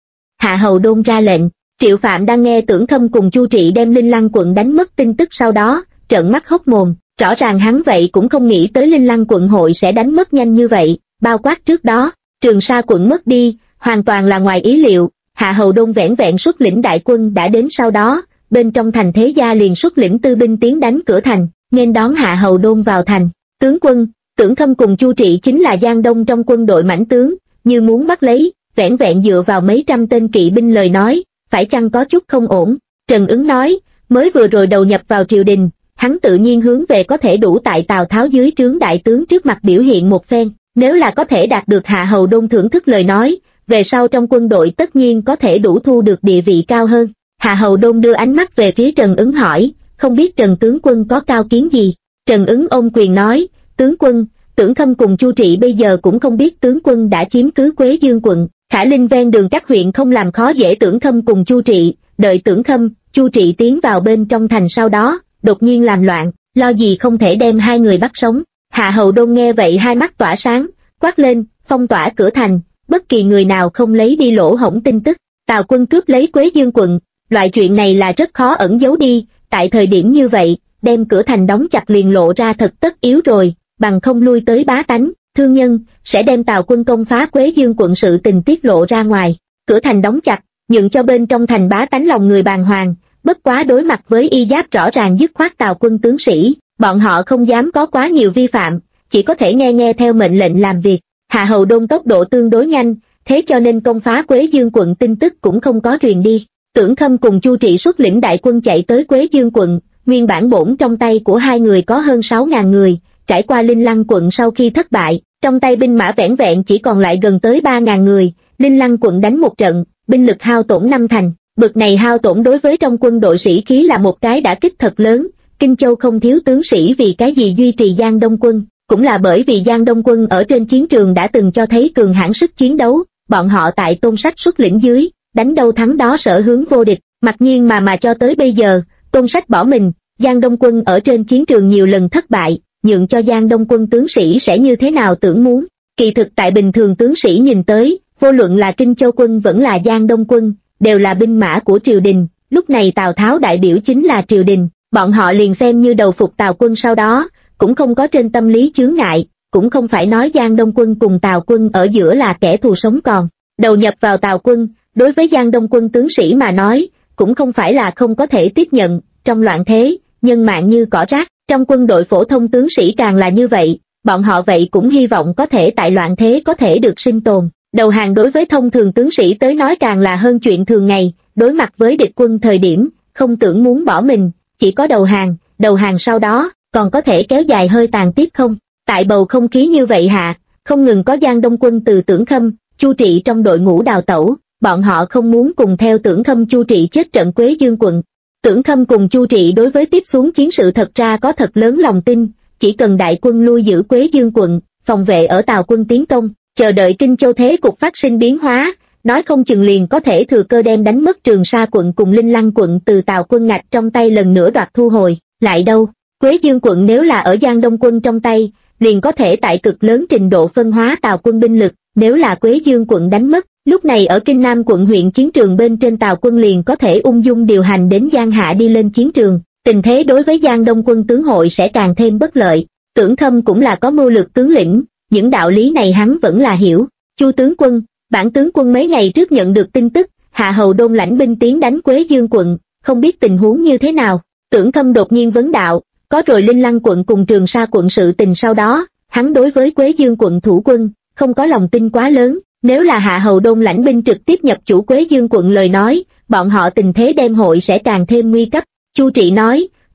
S1: Hạ Hầu Đôn ra lệnh. Triệu Phạm đang nghe Tưởng Khâm cùng Chu Trị đem Linh Lăng quận đánh mất tin tức sau đó, trợn mắt hốc mồm, rõ ràng hắn vậy cũng không nghĩ tới Linh Lăng quận hội sẽ đánh mất nhanh như vậy, bao quát trước đó, Trường Sa quận mất đi, hoàn toàn là ngoài ý liệu. Hạ Hầu Đôn vẻn vẹn xuất lĩnh đại quân đã đến sau đó, bên trong thành thế gia liền xuất lĩnh tư binh tiến đánh cửa thành, nên đón Hạ Hầu Đôn vào thành. Tướng quân, Tưởng Khâm cùng Chu Trị chính là Giang Đông trong quân đội mãnh tướng, như muốn bắt lấy, vẻn vẹn dựa vào mấy trăm tên kỵ binh lời nói, phải chăng có chút không ổn? Trần Ứng nói, mới vừa rồi đầu nhập vào triều đình, hắn tự nhiên hướng về có thể đủ tại Tào Tháo dưới trướng đại tướng trước mặt biểu hiện một phen, nếu là có thể đạt được Hạ Hầu Đôn thưởng thức lời nói, về sau trong quân đội tất nhiên có thể đủ thu được địa vị cao hơn. Hạ Hầu Đôn đưa ánh mắt về phía Trần Ứng hỏi, không biết Trần tướng quân có cao kiến gì? Trần Ứng ôm quyền nói, tướng quân, Tưởng Khâm cùng Chu Trị bây giờ cũng không biết tướng quân đã chiếm cứ Quế Dương quận. Khả Linh ven đường các huyện không làm khó dễ Tưởng Khâm cùng Chu Trị, đợi Tưởng Khâm, Chu Trị tiến vào bên trong thành sau đó, đột nhiên làm loạn, lo gì không thể đem hai người bắt sống. Hạ Hầu Đôn nghe vậy hai mắt tỏa sáng, quát lên, phong tỏa cửa thành, bất kỳ người nào không lấy đi lỗ hổng tin tức. Tào quân cướp lấy Quế Dương quận, loại chuyện này là rất khó ẩn giấu đi, tại thời điểm như vậy, đem cửa thành đóng chặt liền lộ ra thật tất yếu rồi, bằng không lui tới bá tánh, thương nhân, sẽ đem Tào quân công phá Quế Dương quận sự tình tiết lộ ra ngoài. Cửa thành đóng chặt, nhượng cho bên trong thành bá tánh lòng người bàng hoàng, bất quá đối mặt với y giáp rõ ràng dứt khoát Tào quân tướng sĩ, bọn họ không dám có quá nhiều vi phạm, chỉ có thể nghe theo mệnh lệnh làm việc. Hạ Hầu Đôn tốc độ tương đối nhanh, thế cho nên công phá Quế Dương quận tin tức cũng không có truyền đi. Tưởng Khâm cùng Chu Trị xuất lĩnh đại quân chạy tới Quế Dương quận, nguyên bản bổn trong tay của hai người có hơn 6.000 người, trải qua Linh Lăng quận sau khi thất bại, trong tay binh mã vẻn vẹn chỉ còn lại gần tới 3.000 người, Linh Lăng quận đánh một trận, binh lực hao tổn 5 thành, bực này hao tổn đối với trong quân đội sĩ khí là một cái đả kích thật lớn. Kinh Châu không thiếu tướng sĩ vì cái gì duy trì Giang Đông quân, cũng là bởi vì Giang Đông quân ở trên chiến trường đã từng cho thấy cường hãn sức chiến đấu, bọn họ tại Tôn Sách xuất lĩnh dưới, đánh đâu thắng đó sở hướng vô địch, mặc nhiên mà cho tới bây giờ, Tôn Sách bỏ mình, Giang Đông quân ở trên chiến trường nhiều lần thất bại, nhượng cho Giang Đông quân tướng sĩ sẽ như thế nào tưởng muốn. Kỳ thực tại bình thường tướng sĩ nhìn tới, vô luận là Kinh Châu quân vẫn là Giang Đông quân, đều là binh mã của triều đình, lúc này Tào Tháo đại biểu chính là triều đình, bọn họ liền xem như đầu phục Tào quân sau đó, cũng không có trên tâm lý chướng ngại, cũng không phải nói Giang Đông quân cùng Tào quân ở giữa là kẻ thù sống còn. Đầu nhập vào Tào quân, đối với Giang Đông quân tướng sĩ mà nói, cũng không phải là không có thể tiếp nhận, trong loạn thế, nhân mạng như cỏ rác, trong quân đội phổ thông tướng sĩ càng là như vậy, bọn họ vậy cũng hy vọng có thể tại loạn thế có thể được sinh tồn. Đầu hàng đối với thông thường tướng sĩ tới nói càng là hơn chuyện thường ngày, đối mặt với địch quân thời điểm, không tưởng muốn bỏ mình, chỉ có đầu hàng sau đó, còn có thể kéo dài hơi tàn tiếp không? Tại bầu không khí như vậy hạ, không ngừng có Giang Đông quân từ Tưởng Khâm, Chu Trị trong đội ngũ đào tẩu, bọn họ không muốn cùng theo Tưởng Khâm Chu Trị chết trận Quế Dương quận. Tưởng Khâm cùng Chu Trị đối với tiếp xuống chiến sự thật ra có thật lớn lòng tin, chỉ cần đại quân lui giữ Quế Dương quận, phòng vệ ở Tào quân tiến công, chờ đợi Kinh Châu thế cục phát sinh biến hóa, nói không chừng liền có thể thừa cơ đem đánh mất Trường Sa quận cùng Linh Lăng quận từ Tào quân ngạch trong tay lần nữa đoạt thu hồi. Lại đâu, Quế Dương quận nếu là ở Giang Đông quân trong tay, liền có thể tại cực lớn trình độ phân hóa Tào quân binh lực, nếu là Quế Dương quận đánh mất, lúc này ở Kinh Nam quận huyện chiến trường bên trên Tào quân liền có thể ung dung điều hành đến Giang Hạ đi lên chiến trường, tình thế đối với Giang Đông quân tướng hội sẽ càng thêm bất lợi. Tưởng Khâm cũng là có mưu lược tướng lĩnh, những đạo lý này hắn vẫn là hiểu. Chu tướng quân, bản tướng quân mấy ngày trước nhận được tin tức, Hạ Hầu Đôn lãnh binh tiến đánh Quế Dương quận, không biết tình huống như thế nào. Tưởng Khâm đột nhiên vấn đạo, có rồi Linh Lăng quận cùng Trường Sa quận sự tình sau đó, hắn đối với Quế Dương quận thủ quân, không có lòng tin quá lớn, nếu là Hạ Hầu Đôn lãnh binh trực tiếp nhập chủ Quế Dương quận lời nói, bọn họ tình thế đem hội sẽ càng thêm nguy cấp. Chu Trị nói,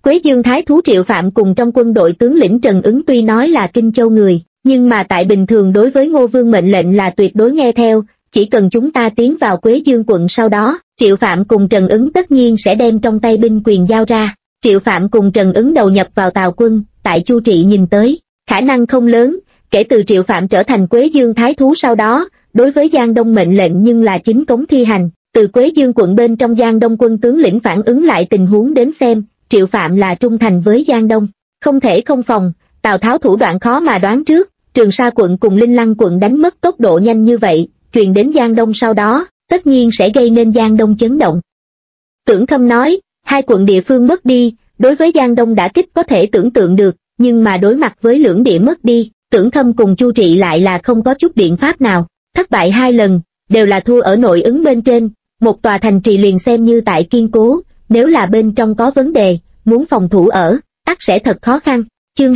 S1: Quế Dương Thái Thú Triệu Phạm cùng trong quân đội tướng lĩnh Trần Ứng tuy nói là Kinh Châu người, nhưng mà tại bình thường đối với Ngô Vương mệnh lệnh là tuyệt đối nghe theo, chỉ cần chúng ta tiến vào Quế Dương quận sau đó, Triệu Phạm cùng Trần Ứng tất nhiên sẽ đem trong tay binh quyền giao ra. Triệu Phạm cùng Trần Ứng đầu nhập vào Tào quân, tại Chu Trị nhìn tới, khả năng không lớn, kể từ Triệu Phạm trở thành Quế Dương Thái Thú sau đó, đối với Giang Đông mệnh lệnh nhưng là chính cống thi hành, từ Quế Dương quận bên trong Giang Đông quân tướng lĩnh phản ứng lại tình huống đến xem, Triệu Phạm là trung thành với Giang Đông, không thể không phòng, Tào Tháo thủ đoạn khó mà đoán trước, Trường Sa quận cùng Linh Lăng quận đánh mất tốc độ nhanh như vậy, truyền đến Giang Đông sau đó, tất nhiên sẽ gây nên Giang Đông chấn động. Tưởng Khâm nói, hai quận địa phương mất đi, đối với Giang Đông đả kích có thể tưởng tượng được, nhưng mà đối mặt với lưỡng địa mất đi, Tưởng Khâm cùng Chu Trị lại là không có chút biện pháp nào, thất bại hai lần, đều là thua ở nội ứng bên trên, một tòa thành trì liền xem như tại kiên cố, nếu là bên trong có vấn đề, muốn phòng thủ ở, ắt sẽ thật khó khăn. Chương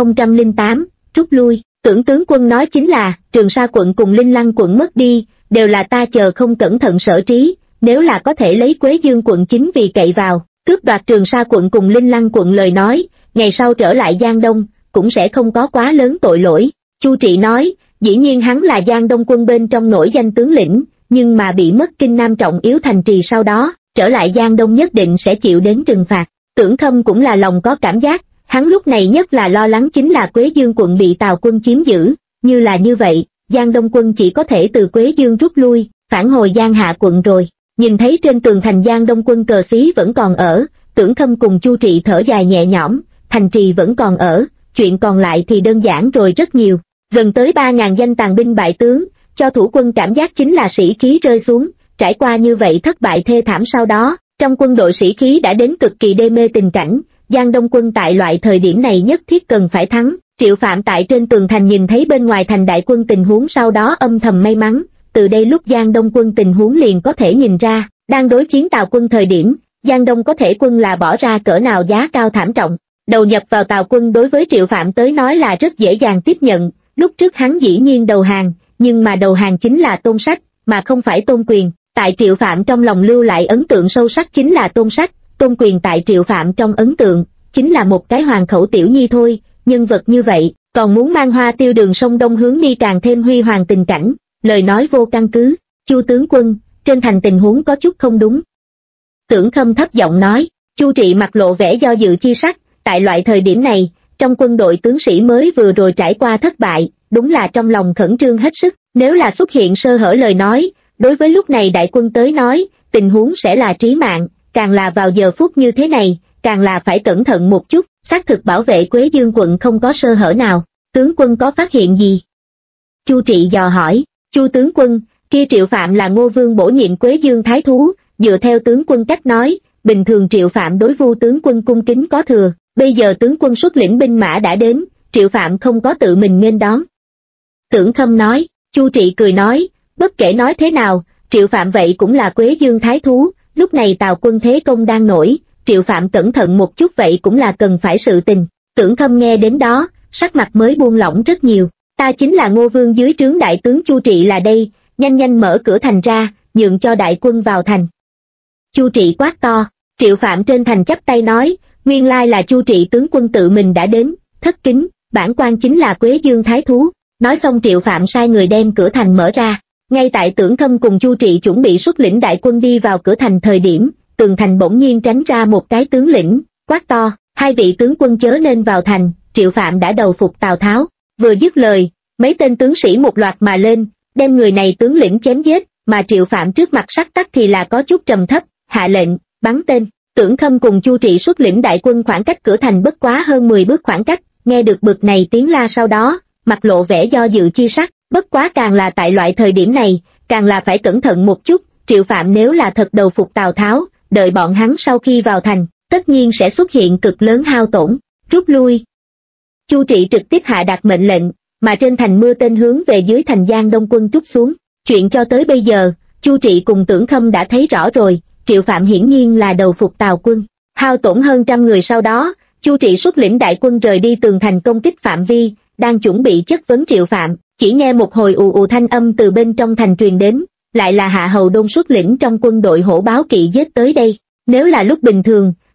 S1: 2008, rút lui, Tưởng tướng quân nói chính là, Trường Sa quận cùng Linh Lăng quận mất đi, đều là ta chờ không cẩn thận sở trí, nếu là có thể lấy Quế Dương quận chính vì cậy vào, cướp đoạt Trường Sa quận cùng Linh Lăng quận lời nói, ngày sau trở lại Giang Đông, cũng sẽ không có quá lớn tội lỗi. Chu Trị nói, dĩ nhiên hắn là Giang Đông quân bên trong nổi danh tướng lĩnh, nhưng mà bị mất Kinh Nam trọng yếu thành trì sau đó, trở lại Giang Đông nhất định sẽ chịu đến trừng phạt. Tưởng Khâm cũng là lòng có cảm giác, hắn lúc này nhất là lo lắng chính là Quế Dương quận bị Tào quân chiếm giữ, như là như vậy, Giang Đông quân chỉ có thể từ Quế Dương rút lui, phản hồi Giang Hạ quận rồi. Nhìn thấy trên tường thành Giang Đông quân cờ xí vẫn còn ở, Tưởng Khâm cùng Chu Trị thở dài nhẹ nhõm, thành trì vẫn còn ở, chuyện còn lại thì đơn giản rồi rất nhiều. Gần tới 3.000 danh tàn binh bại tướng, cho thủ quân cảm giác chính là sĩ khí rơi xuống, trải qua như vậy thất bại thê thảm sau đó, trong quân đội sĩ khí đã đến cực kỳ đê mê tình cảnh, Giang Đông quân tại loại thời điểm này nhất thiết cần phải thắng. Triệu Phạm tại trên tường thành nhìn thấy bên ngoài thành đại quân tình huống sau đó âm thầm may mắn, từ đây lúc Giang Đông quân tình huống liền có thể nhìn ra, đang đối chiến Tào quân thời điểm, Giang Đông có thể quân là bỏ ra cỡ nào giá cao thảm trọng. Đầu nhập vào Tào quân đối với Triệu Phạm tới nói là rất dễ dàng tiếp nhận, lúc trước hắn dĩ nhiên đầu hàng, nhưng mà đầu hàng chính là tôn sách, mà không phải tôn quyền. Tại Triệu Phạm trong lòng lưu lại ấn tượng sâu sắc chính là tôn sách, tôn quyền tại Triệu Phạm trong ấn tượng, chính là một cái hoàng khẩu tiểu nhi thôi, nhân vật như vậy, còn muốn mang Hoa Tiêu đường sông Đông hướng đi càng thêm huy hoàng tình cảnh, lời nói vô căn cứ. Chu tướng quân, trên thành tình huống có chút không đúng. Tưởng Khâm thấp giọng nói. Chu Trị mặt lộ vẻ do dự chi sắc, tại loại thời điểm này, trong quân đội tướng sĩ mới vừa rồi trải qua thất bại, đúng là trong lòng khẩn trương hết sức, nếu là xuất hiện sơ hở lời nói, đối với lúc này đại quân tới nói, tình huống sẽ là trí mạng, càng là vào giờ phút như thế này, càng là phải cẩn thận một chút, xác thực bảo vệ Quế Dương quận không có sơ hở nào. Tướng quân có phát hiện gì? Chu Trị dò hỏi. Chu tướng quân, kia Triệu Phạm là Ngô Vương bổ nhiệm Quế Dương Thái Thú, dựa theo tướng quân cách nói, bình thường Triệu Phạm đối Vu tướng quân cung kính có thừa, bây giờ tướng quân xuất lĩnh binh mã đã đến, Triệu Phạm không có tự mình nghênh đón. Tưởng Khâm nói. Chu Trị cười nói, bất kể nói thế nào, Triệu Phạm vậy cũng là Quế Dương Thái Thú, lúc này Tào quân thế công đang nổi, Triệu Phạm cẩn thận một chút vậy cũng là cần phải sự tình. Tưởng Khâm nghe đến đó, sắc mặt mới buông lỏng rất nhiều. Ta chính là Ngô Vương dưới trướng đại tướng Chu Trị là đây, nhanh nhanh mở cửa thành ra, nhượng cho đại quân vào thành. Chu Trị quát to. Triệu Phạm trên thành chắp tay nói, nguyên lai là Chu Trị tướng quân tự mình đã đến, thất kính, bản quan chính là Quế Dương Thái Thú. Nói xong Triệu Phạm sai người đem cửa thành mở ra. Ngay tại Tưởng Khâm cùng Chu Trị chuẩn bị xuất lĩnh đại quân đi vào cửa thành thời điểm, tường thành bỗng nhiên tránh ra một cái tướng lĩnh, quát to, hai vị tướng quân chớ nên vào thành, Triệu Phạm đã đầu phục Tào Tháo. Vừa dứt lời, mấy tên tướng sĩ một loạt mà lên, đem người này tướng lĩnh chém giết, mà Triệu Phạm trước mặt sắc tắc thì là có chút trầm thấp, hạ lệnh, bắn tên. Tưởng Khâm cùng Chu Trị xuất lĩnh đại quân khoảng cách cửa thành bất quá hơn 10 bước khoảng cách, nghe được bực này tiếng la sau đó, mặt lộ vẻ do dự chi sắc, bất quá càng là tại loại thời điểm này, càng là phải cẩn thận một chút, Triệu Phạm nếu là thật đầu phục Tào Tháo, đợi bọn hắn sau khi vào thành, tất nhiên sẽ xuất hiện cực lớn hao tổn, rút lui. Chu Trị trực tiếp hạ đạt mệnh lệnh, mà trên thành mưa tên hướng về dưới thành Giang Đông quân trút xuống. Chuyện cho tới bây giờ, Chu Trị cùng Tưởng Khâm đã thấy rõ rồi, Triệu Phạm hiển nhiên là đầu phục Tào quân, hao tổn hơn 100 người sau đó, Chu Trị xuất lĩnh đại quân rời đi tường thành công kích phạm vi, đang chuẩn bị chất vấn Triệu Phạm, chỉ nghe một hồi ù ù thanh âm từ bên trong thành truyền đến, lại là Hạ Hầu Đôn xuất lĩnh trong quân đội hổ báo kỵ giết tới đây. Nếu là lúc bình thường,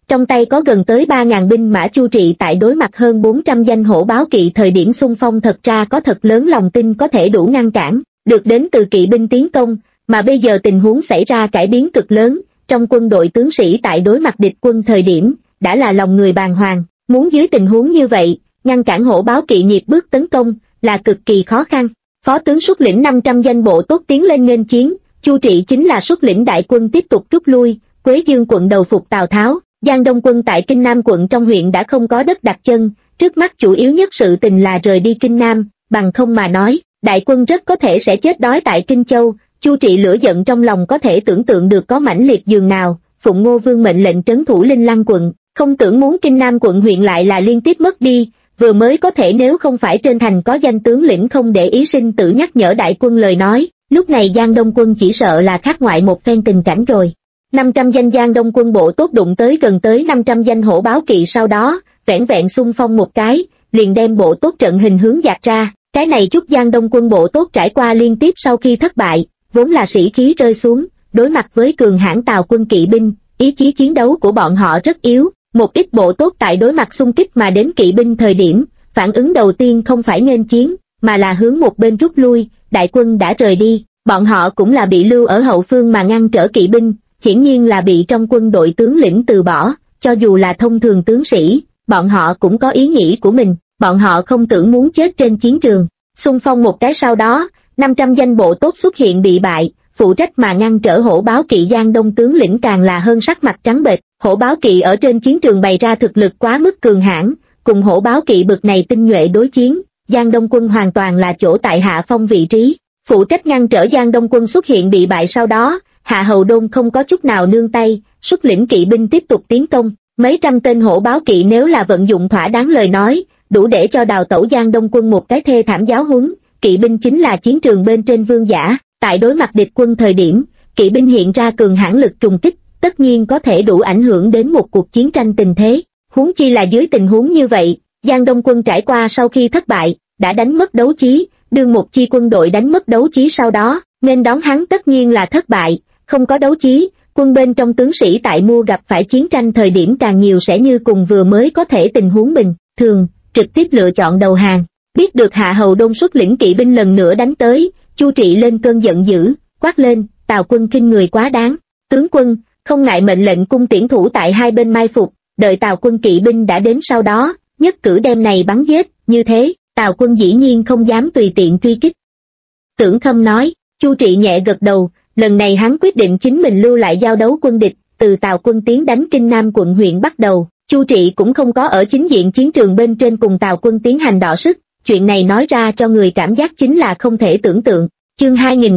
S1: trong tay có gần tới 3.000 binh mã. Chu Trị tại đối mặt hơn 400 danh hổ báo kỵ thời điểm xung phong thật ra có thật lớn lòng tin có thể đủ ngăn cản được đến từ kỵ binh tiến công, mà bây giờ tình huống xảy ra cải biến cực lớn, trong quân đội tướng sĩ tại đối mặt địch quân thời điểm, đã là lòng người bàng hoàng, muốn dưới tình huống như vậy, ngăn cản hổ báo kỵ nhịp bước tấn công, là cực kỳ khó khăn. Phó tướng xuất lĩnh 500 danh bộ tốt tiến lên nghênh chiến, Chu Trị chính là xuất lĩnh đại quân tiếp tục rút lui. Quế Dương quận đầu phục Tào Tháo, Giang Đông quân tại Kinh Nam quận trong huyện đã không có đất đặt chân, trước mắt chủ yếu nhất sự tình là rời đi Kinh Nam, bằng không mà nói, đại quân rất có thể sẽ chết đói tại Kinh Châu. Chu Trị lửa giận trong lòng có thể tưởng tượng được có mãnh liệt dường nào, phụng Ngô Vương mệnh lệnh trấn thủ Linh Lăng quận, không tưởng muốn Kinh Nam quận huyện lại là liên tiếp mất đi, vừa mới có thể nếu không phải trên thành có danh tướng lĩnh không để ý sinh tử nhắc nhở đại quân lời nói, lúc này Giang Đông quân chỉ sợ là khắc ngoại một phen tình cảnh rồi. 500 danh Giang Đông quân bộ tốt đụng tới gần tới 500 danh hổ báo kỵ, sau đó, vẻn vẹn xung phong một cái, liền đem bộ tốt trận hình hướng dạt ra. Cái này chút Giang Đông quân bộ tốt trải qua liên tiếp sau khi thất bại, vốn là sĩ khí rơi xuống, đối mặt với cường hãn Tào quân kỵ binh, ý chí chiến đấu của bọn họ rất yếu. Một ít bộ tốt tại đối mặt xung kích mà đến kỵ binh thời điểm, phản ứng đầu tiên không phải nghênh chiến, mà là hướng một bên rút lui. Đại quân đã rời đi, bọn họ cũng là bị lưu ở hậu phương mà ngăn trở kỵ binh, hiển nhiên là bị trong quân đội tướng lĩnh từ bỏ. Cho dù là thông thường tướng sĩ, bọn họ cũng có ý nghĩ của mình, bọn họ không tưởng muốn chết trên chiến trường. Xung phong một cái sau đó, 500 danh bộ tốt xuất hiện bị bại, phụ trách mà ngăn trở hổ báo kỵ Giang Đông tướng lĩnh càng là hơn sắc mặt trắng bệch. Hổ báo kỵ ở trên chiến trường bày ra thực lực quá mức cường hãn, cùng hổ báo kỵ bực này tinh nhuệ đối chiến, Giang Đông quân hoàn toàn là chỗ tại hạ phong vị trí. Phụ trách ngăn trở Giang Đông quân xuất hiện bị bại sau đó, Hạ Hầu Đôn không có chút nào nương tay, xuất lĩnh kỵ binh tiếp tục tiến công. Mấy trăm tên hổ báo kỵ nếu là vận dụng thỏa đáng lời nói, đủ để cho đào tẩu Giang Đông quân một cái thê thảm giáo huấn. Kỵ binh chính là chiến trường bên trên vương giả, tại đối mặt địch quân thời điểm, kỵ binh hiện ra cường hãn lực trùng kích, tất nhiên có thể đủ ảnh hưởng đến một cuộc chiến tranh tình thế. Huống chi là dưới tình huống như vậy, Giang Đông quân trải qua sau khi thất bại, đã đánh mất đấu trí, đương một chi quân đội đánh mất đấu trí sau đó, nên đón hắn tất nhiên là thất bại, không có đấu trí, quân bên trong tướng sĩ tại mua gặp phải chiến tranh thời điểm càng nhiều sẽ như cùng vừa mới có thể tình huống bình thường, trực tiếp lựa chọn đầu hàng. Biết được Hạ Hầu Đôn xuất lĩnh kỵ binh lần nữa đánh tới, Chu Trị lên cơn giận dữ, quát lên, Tào quân khinh người quá đáng, tướng quân, không ngại mệnh lệnh cung tiễn thủ tại hai bên mai phục, đợi Tào quân kỵ binh đã đến sau đó, nhất cử đem này bắn giết, như thế, Tào quân dĩ nhiên không dám tùy tiện truy kích. Tưởng Khâm nói, Chu Trị nhẹ gật đầu, lần này hắn quyết định chính mình lưu lại giao đấu quân địch, từ Tào quân tiến đánh Kinh Nam quận huyện bắt đầu, Chu Trị cũng không có ở chính diện chiến trường bên trên cùng Tào quân tiến hành đọ sức, chuyện này nói ra cho người cảm giác chính là không thể tưởng tượng. Chương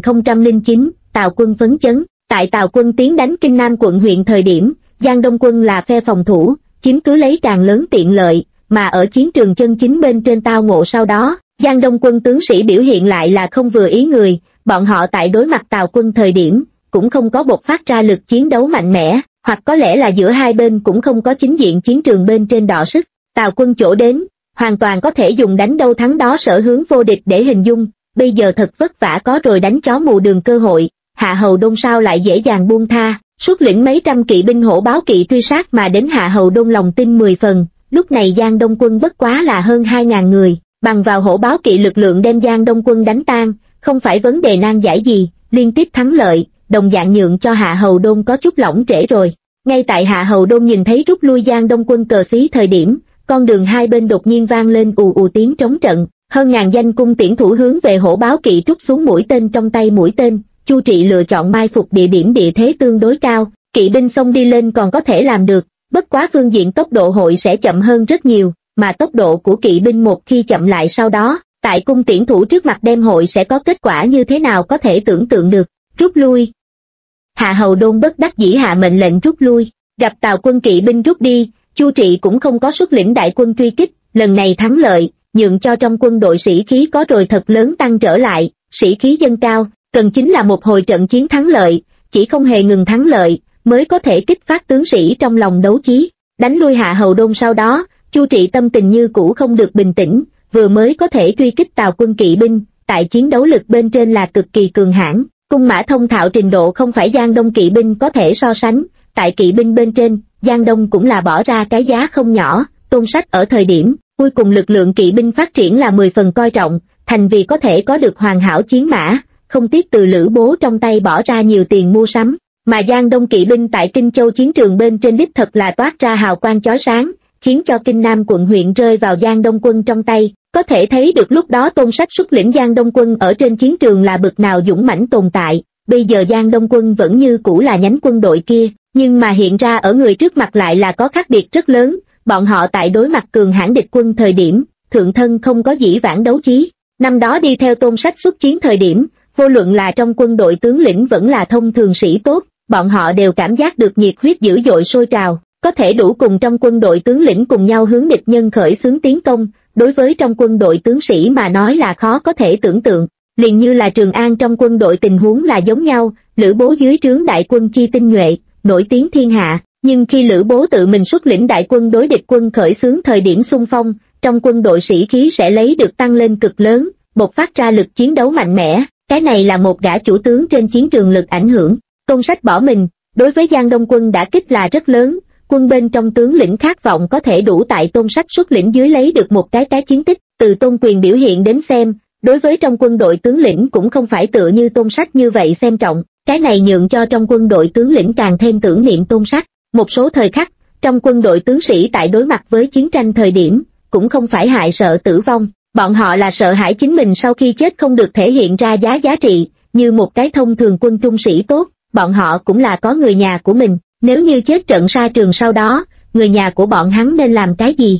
S1: 2009, Tào quân phấn chấn. Tại Tào quân tiến đánh Kinh Nam quận huyện thời điểm, Giang Đông quân là phe phòng thủ, chiếm cứ lấy càng lớn tiện lợi, mà ở chiến trường chân chính bên trên tao ngộ sau đó, Giang Đông quân tướng sĩ biểu hiện lại là không vừa ý người, bọn họ tại đối mặt Tào quân thời điểm, cũng không có bộc phát ra lực chiến đấu mạnh mẽ, hoặc có lẽ là giữa hai bên cũng không có chính diện chiến trường bên trên đọ sức. Tào quân chỗ đến, hoàn toàn có thể dùng đánh đâu thắng đó sở hướng vô địch để hình dung, bây giờ thật vất vả có rồi đánh chó mù đường cơ hội. Hạ Hầu Đôn sao lại dễ dàng buông tha, xuất lĩnh mấy trăm kỵ binh hổ báo kỵ truy sát mà đến. Hạ Hầu Đôn lòng tin 10 phần, lúc này Giang Đông quân bất quá là hơn 2.000 người, bằng vào hổ báo kỵ lực lượng đem Giang Đông quân đánh tan, không phải vấn đề nan giải gì, liên tiếp thắng lợi, đồng dạng nhượng cho Hạ Hầu Đôn có chút lỏng trễ rồi. Ngay tại Hạ Hầu Đôn nhìn thấy rút lui Giang Đông quân cờ xí thời điểm, con đường hai bên đột nhiên vang lên ù ù tiếng trống trận, hơn ngàn danh cung tiễn thủ hướng về hổ báo kỵ trút xuống mũi tên trong tay mũi tên. Chu Trị lựa chọn mai phục địa điểm địa thế tương đối cao, kỵ binh xông đi lên còn có thể làm được, bất quá phương diện tốc độ hội sẽ chậm hơn rất nhiều, mà tốc độ của kỵ binh một khi chậm lại sau đó, tại cung tiễn thủ trước mặt đem hội sẽ có kết quả như thế nào có thể tưởng tượng được. Rút lui. Hạ Hầu Đôn bất đắc dĩ hạ mệnh lệnh rút lui, gặp Tào quân kỵ binh rút đi, Chu Trị cũng không có xuất lĩnh đại quân truy kích, lần này thắng lợi, nhượng cho trong quân đội sĩ khí có rồi thật lớn tăng trở lại, sĩ khí dâng cao, cần chính là một hồi trận chiến thắng lợi, chỉ không hề ngừng thắng lợi, mới có thể kích phát tướng sĩ trong lòng đấu chí. Đánh lui Hạ Hầu Đôn sau đó, Chu Trị tâm tình như cũ không được bình tĩnh, vừa mới có thể truy kích Tào quân kỵ binh, tại chiến đấu lực bên trên là cực kỳ cường hãn, cung mã thông thạo trình độ không phải Giang Đông kỵ binh có thể so sánh, tại kỵ binh bên trên, Giang Đông cũng là bỏ ra cái giá không nhỏ. Tôn Sách ở thời điểm cuối cùng lực lượng kỵ binh phát triển là 10 phần coi trọng, thành vì có thể có được hoàn hảo chiến mã, không tiếc từ Lữ Bố trong tay bỏ ra nhiều tiền mua sắm, mà Giang Đông kỵ binh tại Kinh Châu chiến trường bên trên đích thật là toát ra hào quang chói sáng, khiến cho Kinh Nam quận huyện rơi vào Giang Đông quân trong tay. Có thể thấy được lúc đó Tôn Sách xuất lĩnh Giang Đông quân ở trên chiến trường là bực nào dũng mãnh tồn tại. Bây giờ Giang Đông quân vẫn như cũ là nhánh quân đội kia, nhưng mà hiện ra ở người trước mặt lại là có khác biệt rất lớn. Bọn họ tại đối mặt cường hãn địch quân thời điểm, thượng thân không có dĩ vãng đấu chí. Năm đó đi theo Tôn Sách xuất chiến thời điểm, vô luận là trong quân đội tướng lĩnh vẫn là thông thường sĩ tốt, bọn họ đều cảm giác được nhiệt huyết dữ dội sôi trào, có thể đủ cùng trong quân đội tướng lĩnh cùng nhau hướng địch nhân khởi xướng tiến công, đối với trong quân đội tướng sĩ mà nói là khó có thể tưởng tượng. Liền như là Trường An trong quân đội tình huống là giống nhau, Lữ Bố dưới trướng đại quân chi tinh nhuệ, nổi tiếng thiên hạ, nhưng khi Lữ Bố tự mình xuất lĩnh đại quân đối địch quân khởi xướng thời điểm xung phong, trong quân đội sĩ khí sẽ lấy được tăng lên cực lớn, bộc phát ra lực chiến đấu mạnh mẽ. Cái này là một gã chủ tướng trên chiến trường lực ảnh hưởng. Tôn Sách bỏ mình, đối với Giang Đông quân đã kích là rất lớn, quân bên trong tướng lĩnh khát vọng có thể đủ tại Tôn Sách xuất lĩnh dưới lấy được một cái chiến tích. Từ Tôn Quyền biểu hiện đến xem, đối với trong quân đội tướng lĩnh cũng không phải tựa như Tôn Sách như vậy xem trọng, cái này nhượng cho trong quân đội tướng lĩnh càng thêm tưởng niệm Tôn Sách. Một số thời khắc, trong quân đội tướng sĩ tại đối mặt với chiến tranh thời điểm, cũng không phải hại sợ tử vong, bọn họ là sợ hãi chính mình sau khi chết không được thể hiện ra giá trị, như một cái thông thường quân trung sĩ tốt, bọn họ cũng là có người nhà của mình, nếu như chết trận sa trường sau đó, người nhà của bọn hắn nên làm cái gì?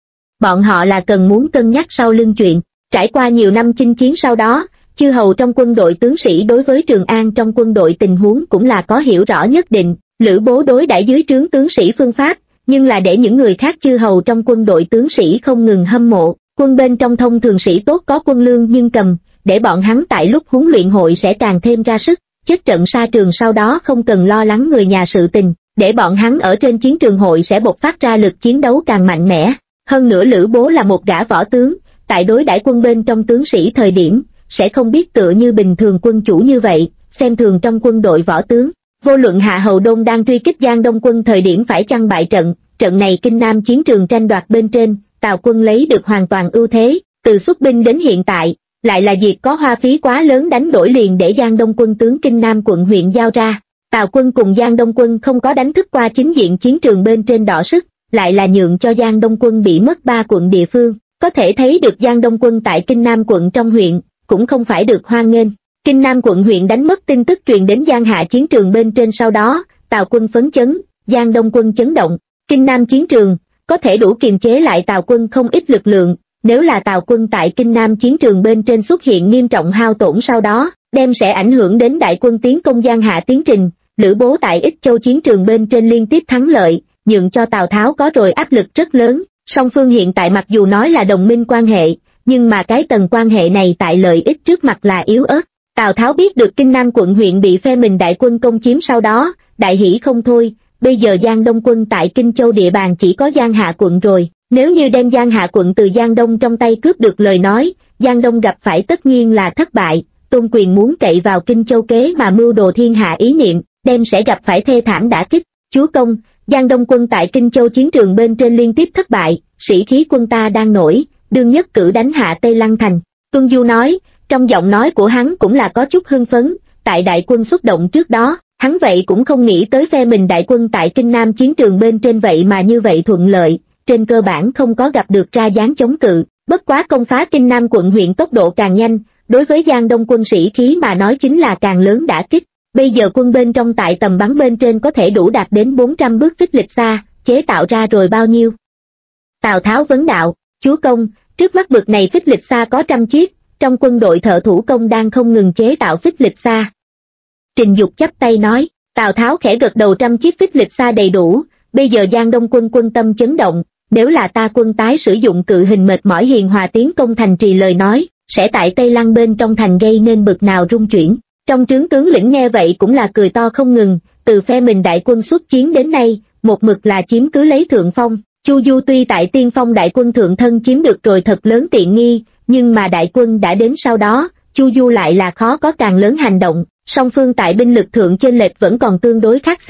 S1: Bọn họ là cần muốn cân nhắc sau lưng chuyện. Trải qua nhiều năm chinh chiến sau đó, chư hầu trong quân đội tướng sĩ đối với Trường An trong quân đội tình huống cũng là có hiểu rõ nhất định. Lữ Bố đối đãi dưới trướng tướng sĩ phương pháp, nhưng là để những người khác chư hầu trong quân đội tướng sĩ không ngừng hâm mộ. Quân bên trong thông thường sĩ tốt có quân lương nhưng cầm, để bọn hắn tại lúc huấn luyện hội sẽ càng thêm ra sức. Chết trận sa trường sau đó không cần lo lắng người nhà sự tình, để bọn hắn ở trên chiến trường hội sẽ bộc phát ra lực chiến đấu càng mạnh mẽ. Hơn nữa Lữ Bố là một gã võ tướng, tại đối đãi quân bên trong tướng sĩ thời điểm, sẽ không biết tựa như bình thường quân chủ như vậy, xem thường trong quân đội võ tướng. Vô luận Hạ Hầu Đôn đang truy kích Giang Đông quân thời điểm phải chăng bại trận, trận này Kinh Nam chiến trường tranh đoạt bên trên, Tào quân lấy được hoàn toàn ưu thế, từ xuất binh đến hiện tại, lại là việc có hoa phí quá lớn đánh đổi liền để Giang Đông quân tướng Kinh Nam quận huyện giao ra. Tào quân cùng Giang Đông quân không có đánh thức qua chính diện chiến trường bên trên đọ sức, lại là nhượng cho Giang Đông quân bị mất 3 quận địa phương. Có thể thấy được Giang Đông quân tại Kinh Nam quận trong huyện, cũng không phải được hoan nghênh. Kinh Nam quận huyện đánh mất tin tức truyền đến Giang Hạ chiến trường bên trên sau đó, Tào quân phấn chấn, Giang Đông quân chấn động. Kinh Nam chiến trường, có thể đủ kiềm chế lại Tào quân không ít lực lượng, nếu là Tào quân tại Kinh Nam chiến trường bên trên xuất hiện nghiêm trọng hao tổn sau đó, đem sẽ ảnh hưởng đến đại quân tiến công Giang Hạ tiến trình. Lữ Bố tại Ích Châu chiến trường bên trên liên tiếp thắng lợi, nhượng cho Tào Tháo có rồi áp lực rất lớn. Song phương hiện tại mặc dù nói là đồng minh quan hệ, nhưng mà cái tầng quan hệ này tại lợi ích trước mặt là yếu ớt. Tào Tháo biết được Kinh Nam quận huyện bị phe mình đại quân công chiếm sau đó, đại hỷ không thôi, bây giờ Giang Đông quân tại Kinh Châu địa bàn chỉ có Giang Hạ quận rồi, nếu như đem Giang Hạ quận từ Giang Đông trong tay cướp được lời nói, Giang Đông gặp phải tất nhiên là thất bại. Tôn Quyền muốn cậy vào Kinh Châu kế mà mưu đồ thiên hạ ý niệm, đem sẽ gặp phải thê thảm đả kích. Chúa công, Giang Đông quân tại Kinh Châu chiến trường bên trên liên tiếp thất bại, sĩ khí quân ta đang nổi, đương nhất cử đánh hạ Tây Lăng thành. Tuân Du nói, trong giọng nói của hắn cũng là có chút hưng phấn, tại đại quân xuất động trước đó, hắn vậy cũng không nghĩ tới phe mình đại quân tại Kinh Nam chiến trường bên trên vậy mà như vậy thuận lợi, trên cơ bản không có gặp được ra dáng chống cự, bất quá công phá Kinh Nam quận huyện tốc độ càng nhanh, đối với Giang Đông quân sĩ khí mà nói chính là càng lớn đả kích. Bây giờ quân bên trong tại tầm bắn bên trên có thể đủ đạt đến 400 bước phích lịch xa, chế tạo ra rồi bao nhiêu? Tào Tháo vấn đạo, chúa công, trước mắt bực này phích lịch xa có 100 chiếc, trong quân đội thợ thủ công đang không ngừng chế tạo phích lịch xa. Trình Dục chắp tay nói, Tào Tháo khẽ gật đầu, 100 chiếc phích lịch xa đầy đủ, bây giờ Giang Đông quân quân tâm chấn động, nếu là ta quân tái sử dụng cự hình mệt mỏi hiền hòa tiến công thành trì lời nói, sẽ tại Tây Lăng bên trong thành gây nên bực nào rung chuyển. Trong trướng tướng lĩnh nghe vậy cũng là cười to không ngừng, từ phe mình đại quân xuất chiến đến nay, một mực là chiếm cứ lấy thượng phong. Chu Du tuy tại tiên phong đại quân thượng thân chiếm được rồi thật lớn tiện nghi, nhưng mà đại quân đã đến sau đó, Chu Du lại là khó có càng lớn hành động. Song phương tại binh lực thượng chênh lệch vẫn còn tương đối khác xa,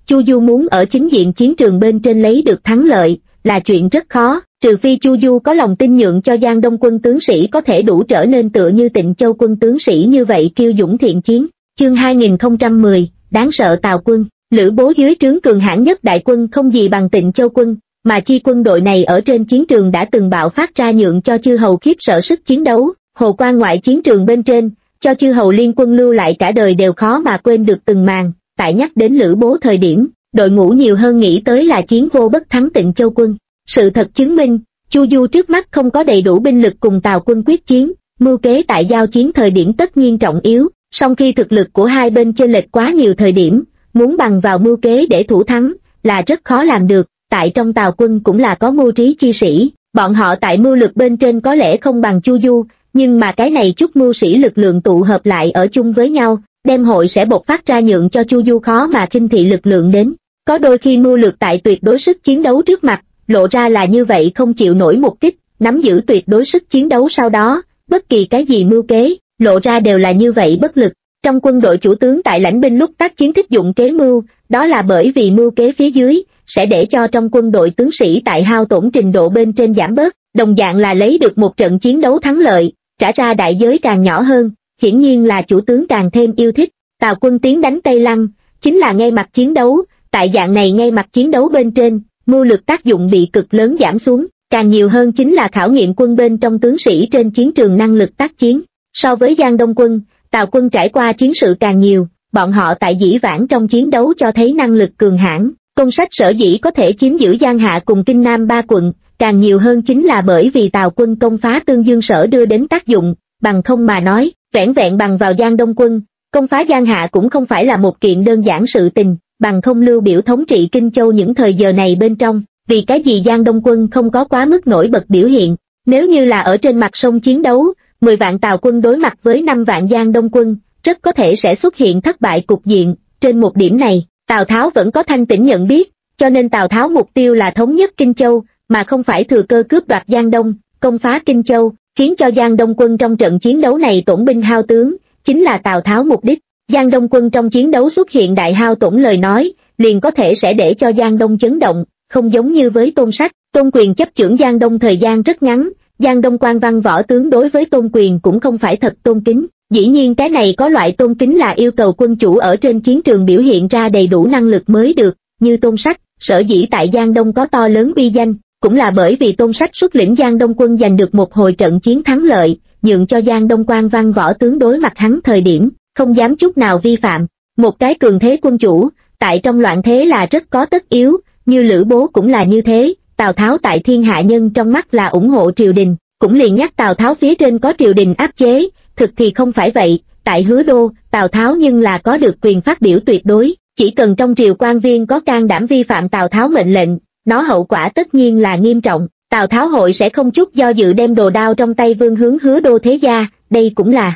S1: Chu Du muốn ở chính diện chiến trường bên trên lấy được thắng lợi, là chuyện rất khó, trừ phi Chu Du có lòng tin nhượng cho Giang Đông quân tướng sĩ có thể đủ trở nên tựa như Tịnh Châu quân tướng sĩ như vậy kiêu dũng thiện chiến. Chương 2010, đáng sợ Tào quân. Lữ Bố dưới trướng cường hãn nhất đại quân không gì bằng Tịnh Châu quân, mà chi quân đội này ở trên chiến trường đã từng bạo phát ra nhượng cho chư hầu khiếp sợ sức chiến đấu. Hồ quan ngoại chiến trường bên trên, cho chư hầu liên quân lưu lại cả đời đều khó mà quên được từng màn. Tại nhắc đến Lữ Bố thời điểm, đội ngũ nhiều hơn nghĩ tới là chiến vô bất thắng Tịnh Châu quân. Sự thật chứng minh, Chu Du trước mắt không có đầy đủ binh lực cùng Tào quân quyết chiến, mưu kế tại giao chiến thời điểm tất nhiên trọng yếu, song khi thực lực của hai bên chênh lệch quá nhiều thời điểm, muốn bằng vào mưu kế để thủ thắng, là rất khó làm được. Tại trong Tào quân cũng là có mưu trí chi sĩ, bọn họ tại mưu lực bên trên có lẽ không bằng Chu Du, nhưng mà cái này chút mưu sĩ lực lượng tụ hợp lại ở chung với nhau, đem hội sẽ bộc phát ra nhượng cho Chu Du khó mà khinh thị lực lượng đến. Có đôi khi mưu lược tại tuyệt đối sức chiến đấu trước mặt, lộ ra là như vậy không chịu nổi một kích, nắm giữ tuyệt đối sức chiến đấu sau đó, bất kỳ cái gì mưu kế, lộ ra đều là như vậy bất lực. Trong quân đội chủ tướng tại lãnh binh lúc tác chiến thích dụng kế mưu, đó là bởi vì mưu kế phía dưới, sẽ để cho trong quân đội tướng sĩ tại hao tổn trình độ bên trên giảm bớt, đồng dạng là lấy được một trận chiến đấu thắng lợi, trả ra đại giới càng nhỏ hơn, hiển nhiên là chủ tướng càng thêm yêu thích. Tào quân tiến đánh Tây Lăng, chính là ngay mặt chiến đấu, tại dạng này ngay mặt chiến đấu bên trên, mưu lực tác dụng bị cực lớn giảm xuống, càng nhiều hơn chính là khảo nghiệm quân bên trong tướng sĩ trên chiến trường năng lực tác chiến. So với Giang Đông quân, Tào quân trải qua chiến sự càng nhiều, bọn họ tại dĩ vãng trong chiến đấu cho thấy năng lực cường hãn. Công Sách sở dĩ có thể chiếm giữ Giang Hạ cùng Kinh Nam ba quận, càng nhiều hơn chính là bởi vì Tào quân công phá Tương Dương sở đưa đến tác dụng, bằng không mà nói, vẻn vẹn bằng vào Giang Đông quân, công phá Giang Hạ cũng không phải là một kiện đơn giản sự tình, bằng không Lưu Biểu thống trị Kinh Châu những thời giờ này bên trong, vì cái gì Giang Đông quân không có quá mức nổi bật biểu hiện. Nếu như là ở trên mặt sông chiến đấu, 10 vạn Tào quân đối mặt với 5 vạn Giang Đông quân, rất có thể sẽ xuất hiện thất bại cục diện. Trên một điểm này, Tào Tháo vẫn có thanh tỉnh nhận biết, cho nên Tào Tháo mục tiêu là thống nhất Kinh Châu, mà không phải thừa cơ cướp đoạt Giang Đông, công phá Kinh Châu, khiến cho Giang Đông quân trong trận chiến đấu này tổn binh hao tướng, chính là Tào Tháo mục đích. Giang Đông quân trong chiến đấu xuất hiện đại hao tổn lời nói, liền có thể sẽ để cho Giang Đông chấn động, không giống như với Tôn Sách, Tôn Quyền chấp chưởng Giang Đông thời gian rất ngắn, Giang Đông quan văn võ tướng đối với Tôn Quyền cũng không phải thật tôn kính. Dĩ nhiên cái này có loại tôn kính là yêu cầu quân chủ ở trên chiến trường biểu hiện ra đầy đủ năng lực mới được, như Tôn Sách, sở dĩ tại Giang Đông có to lớn uy danh, cũng là bởi vì Tôn Sách xuất lĩnh Giang Đông quân giành được một hồi trận chiến thắng lợi, nhượng cho Giang Đông quan văn võ tướng đối mặt hắn thời điểm, không dám chút nào vi phạm. Một cái cường thế quân chủ, tại trong loạn thế là rất có tất yếu, như Lữ Bố cũng là như thế. Tào Tháo tại thiên hạ nhân trong mắt là ủng hộ triều đình, cũng liền nhắc Tào Tháo phía trên có triều đình áp chế, thực thì không phải vậy. Tại Hứa Đô, Tào Tháo nhưng là có được quyền phát biểu tuyệt đối, chỉ cần trong triều quan viên có can đảm vi phạm Tào Tháo mệnh lệnh, nó hậu quả tất nhiên là nghiêm trọng. Tào Tháo hội sẽ không chút do dự đem đồ đao trong tay vươn hướng Hứa Đô thế gia, đây cũng là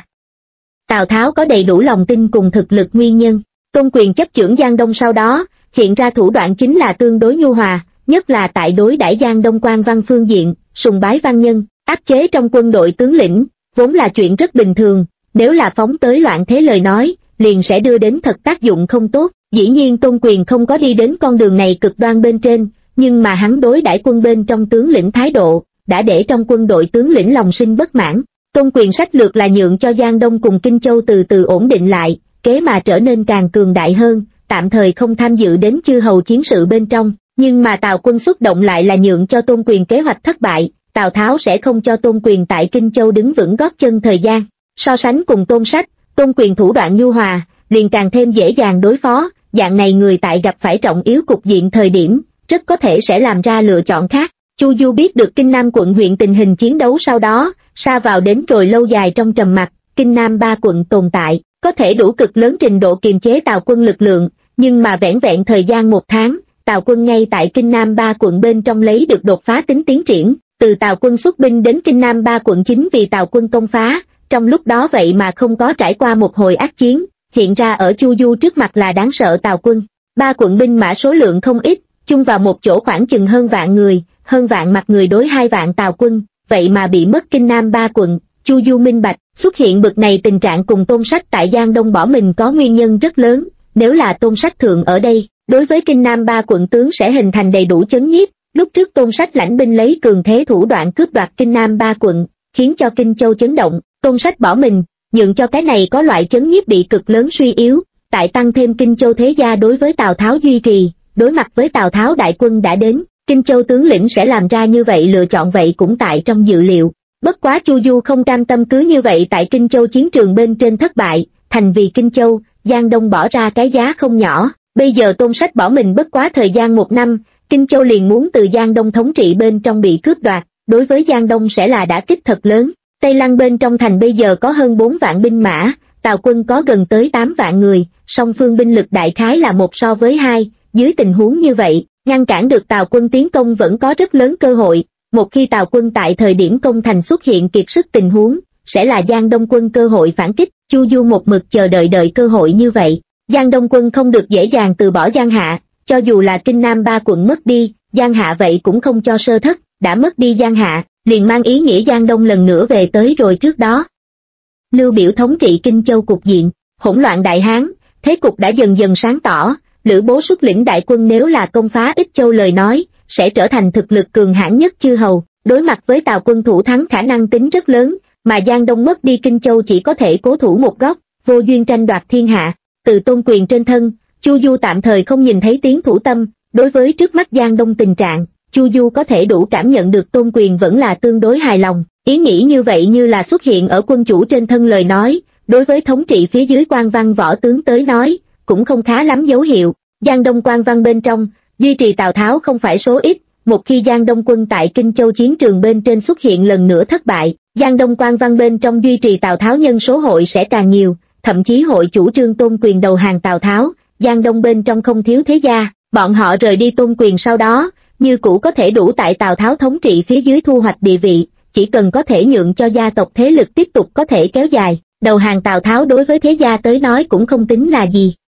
S1: Tào Tháo có đầy đủ lòng tin cùng thực lực nguyên nhân. Tôn Quyền chấp chưởng Giang Đông sau đó, hiện ra thủ đoạn chính là tương đối nhu hòa, nhất là tại đối đãi Giang Đông quan văn phương diện, sùng bái văn nhân, áp chế trong quân đội tướng lĩnh, vốn là chuyện rất bình thường, nếu là phóng tới loạn thế lời nói, liền sẽ đưa đến thật tác dụng không tốt. Dĩ nhiên Tôn Quyền không có đi đến con đường này cực đoan bên trên, nhưng mà hắn đối đãi quân bên trong tướng lĩnh thái độ, đã để trong quân đội tướng lĩnh lòng sinh bất mãn. Tôn Quyền sách lược là nhượng cho Giang Đông cùng Kinh Châu từ từ ổn định lại, kế mà trở nên càng cường đại hơn, tạm thời không tham dự đến chư hầu chiến sự bên trong. Nhưng mà Tào quân xuất động lại là nhượng cho Tôn Quyền kế hoạch thất bại, Tào Tháo sẽ không cho Tôn Quyền tại Kinh Châu đứng vững gót chân thời gian. So sánh cùng Tôn Sách, Tôn Quyền thủ đoạn nhu hòa, liền càng thêm dễ dàng đối phó, dạng này người tại gặp phải trọng yếu cục diện thời điểm, rất có thể sẽ làm ra lựa chọn khác. Chu Du biết được Kinh Nam quận huyện tình hình chiến đấu sau đó, sa vào đến rồi lâu dài trong trầm mặc. Kinh Nam ba quận tồn tại, có thể đủ cực lớn trình độ kiềm chế Tào quân lực lượng, nhưng mà vẻn vẹn thời gian 1 tháng, Tào quân ngay tại Kinh Nam ba quận bên trong lấy được đột phá tính tiến triển. Từ Tào quân xuất binh đến Kinh Nam ba quận chính vì Tào quân công phá, trong lúc đó vậy mà không có trải qua một hồi ác chiến, hiện ra ở Chu Du trước mặt là đáng sợ Tào quân. Ba quận binh mã số lượng không ít, chung vào một chỗ khoảng chừng hơn vạn người, hơn vạn mặt người đối 2 vạn Tào quân, vậy mà bị mất Kinh Nam ba quận. Chu Du minh bạch, xuất hiện bực này tình trạng cùng Tôn Sách tại Giang Đông bỏ mình có nguyên nhân rất lớn, nếu là Tôn Sách thượng ở đây, Đối với Kinh Nam ba quận tướng sẽ hình thành đầy đủ chấn nhiếp. Lúc trước Tôn Sách lãnh binh lấy cường thế thủ đoạn cướp đoạt Kinh Nam ba quận, khiến cho Kinh Châu chấn động, Tôn Sách bỏ mình, nhượng cho cái này có loại chấn nhiếp bị cực lớn suy yếu, tại tăng thêm Kinh Châu thế gia đối với Tào Tháo duy trì, đối mặt với Tào Tháo đại quân đã đến, Kinh Châu tướng lĩnh sẽ làm ra như vậy lựa chọn vậy cũng tại trong dự liệu. Bất quá Chu Du không cam tâm cứ như vậy tại Kinh Châu chiến trường bên trên thất bại, thành vì Kinh Châu, Giang Đông bỏ ra cái giá không nhỏ, bây giờ Tôn Sách bỏ mình bất quá thời gian 1 năm, Kinh Châu liền muốn từ Giang Đông thống trị bên trong bị cướp đoạt, đối với Giang Đông sẽ là đả kích thật lớn. Tây Lăng bên trong thành bây giờ có hơn 4 vạn binh mã, Tào quân có gần tới 8 vạn người, song phương binh lực đại khái là 1 so với 2, dưới tình huống như vậy, ngăn cản được Tào quân tiến công vẫn có rất lớn cơ hội, một khi Tào quân tại thời điểm công thành xuất hiện kiệt sức tình huống, sẽ là Giang Đông quân cơ hội phản kích. Chu Du một mực chờ đợi cơ hội như vậy, Giang Đông quân không được dễ dàng từ bỏ Giang Hạ, cho dù là Kinh Nam ba quận mất đi, Giang Hạ vậy cũng không cho sơ thất, đã mất đi Giang Hạ, liền mang ý nghĩa Giang Đông lần nữa về tới rồi trước đó. Lưu Biểu thống trị Kinh Châu cục diện, hỗn loạn đại hán, thế cục đã dần dần sáng tỏ, Lữ Bố xuất lĩnh đại quân nếu là công phá Ích Châu lời nói, sẽ trở thành thực lực cường hãn nhất chư hầu, đối mặt với Tào quân thủ thắng khả năng tính rất lớn, mà Giang Đông mất đi Kinh Châu chỉ có thể cố thủ một góc, vô duyên tranh đoạt thiên hạ, từ tôn quyền trên thân, Chu Du tạm thời không nhìn thấy tiếng thủ tâm, đối với trước mắt Giang Đông tình trạng, Chu Du có thể đủ cảm nhận được tôn quyền vẫn là tương đối hài lòng, ý nghĩ như vậy như là xuất hiện ở quân chủ trên thân lời nói, đối với thống trị phía dưới quan văn võ tướng tới nói, cũng không khá lắm dấu hiệu. Giang Đông quan văn bên trong, duy trì Tào Tháo không phải số ít, một khi Giang Đông quân tại Kinh Châu chiến trường bên trên xuất hiện lần nữa thất bại, Giang Đông quan văn bên trong duy trì Tào Tháo nhân số hội sẽ càng nhiều, thậm chí hội chủ trương tôn quyền đầu hàng Tào Tháo. Giang Đông bên trong không thiếu thế gia, bọn họ rời đi tôn quyền sau đó, như cũ có thể đủ tại Tào Tháo thống trị phía dưới thu hoạch địa vị, chỉ cần có thể nhượng cho gia tộc thế lực tiếp tục có thể kéo dài, đầu hàng Tào Tháo đối với thế gia tới nói cũng không tính là gì.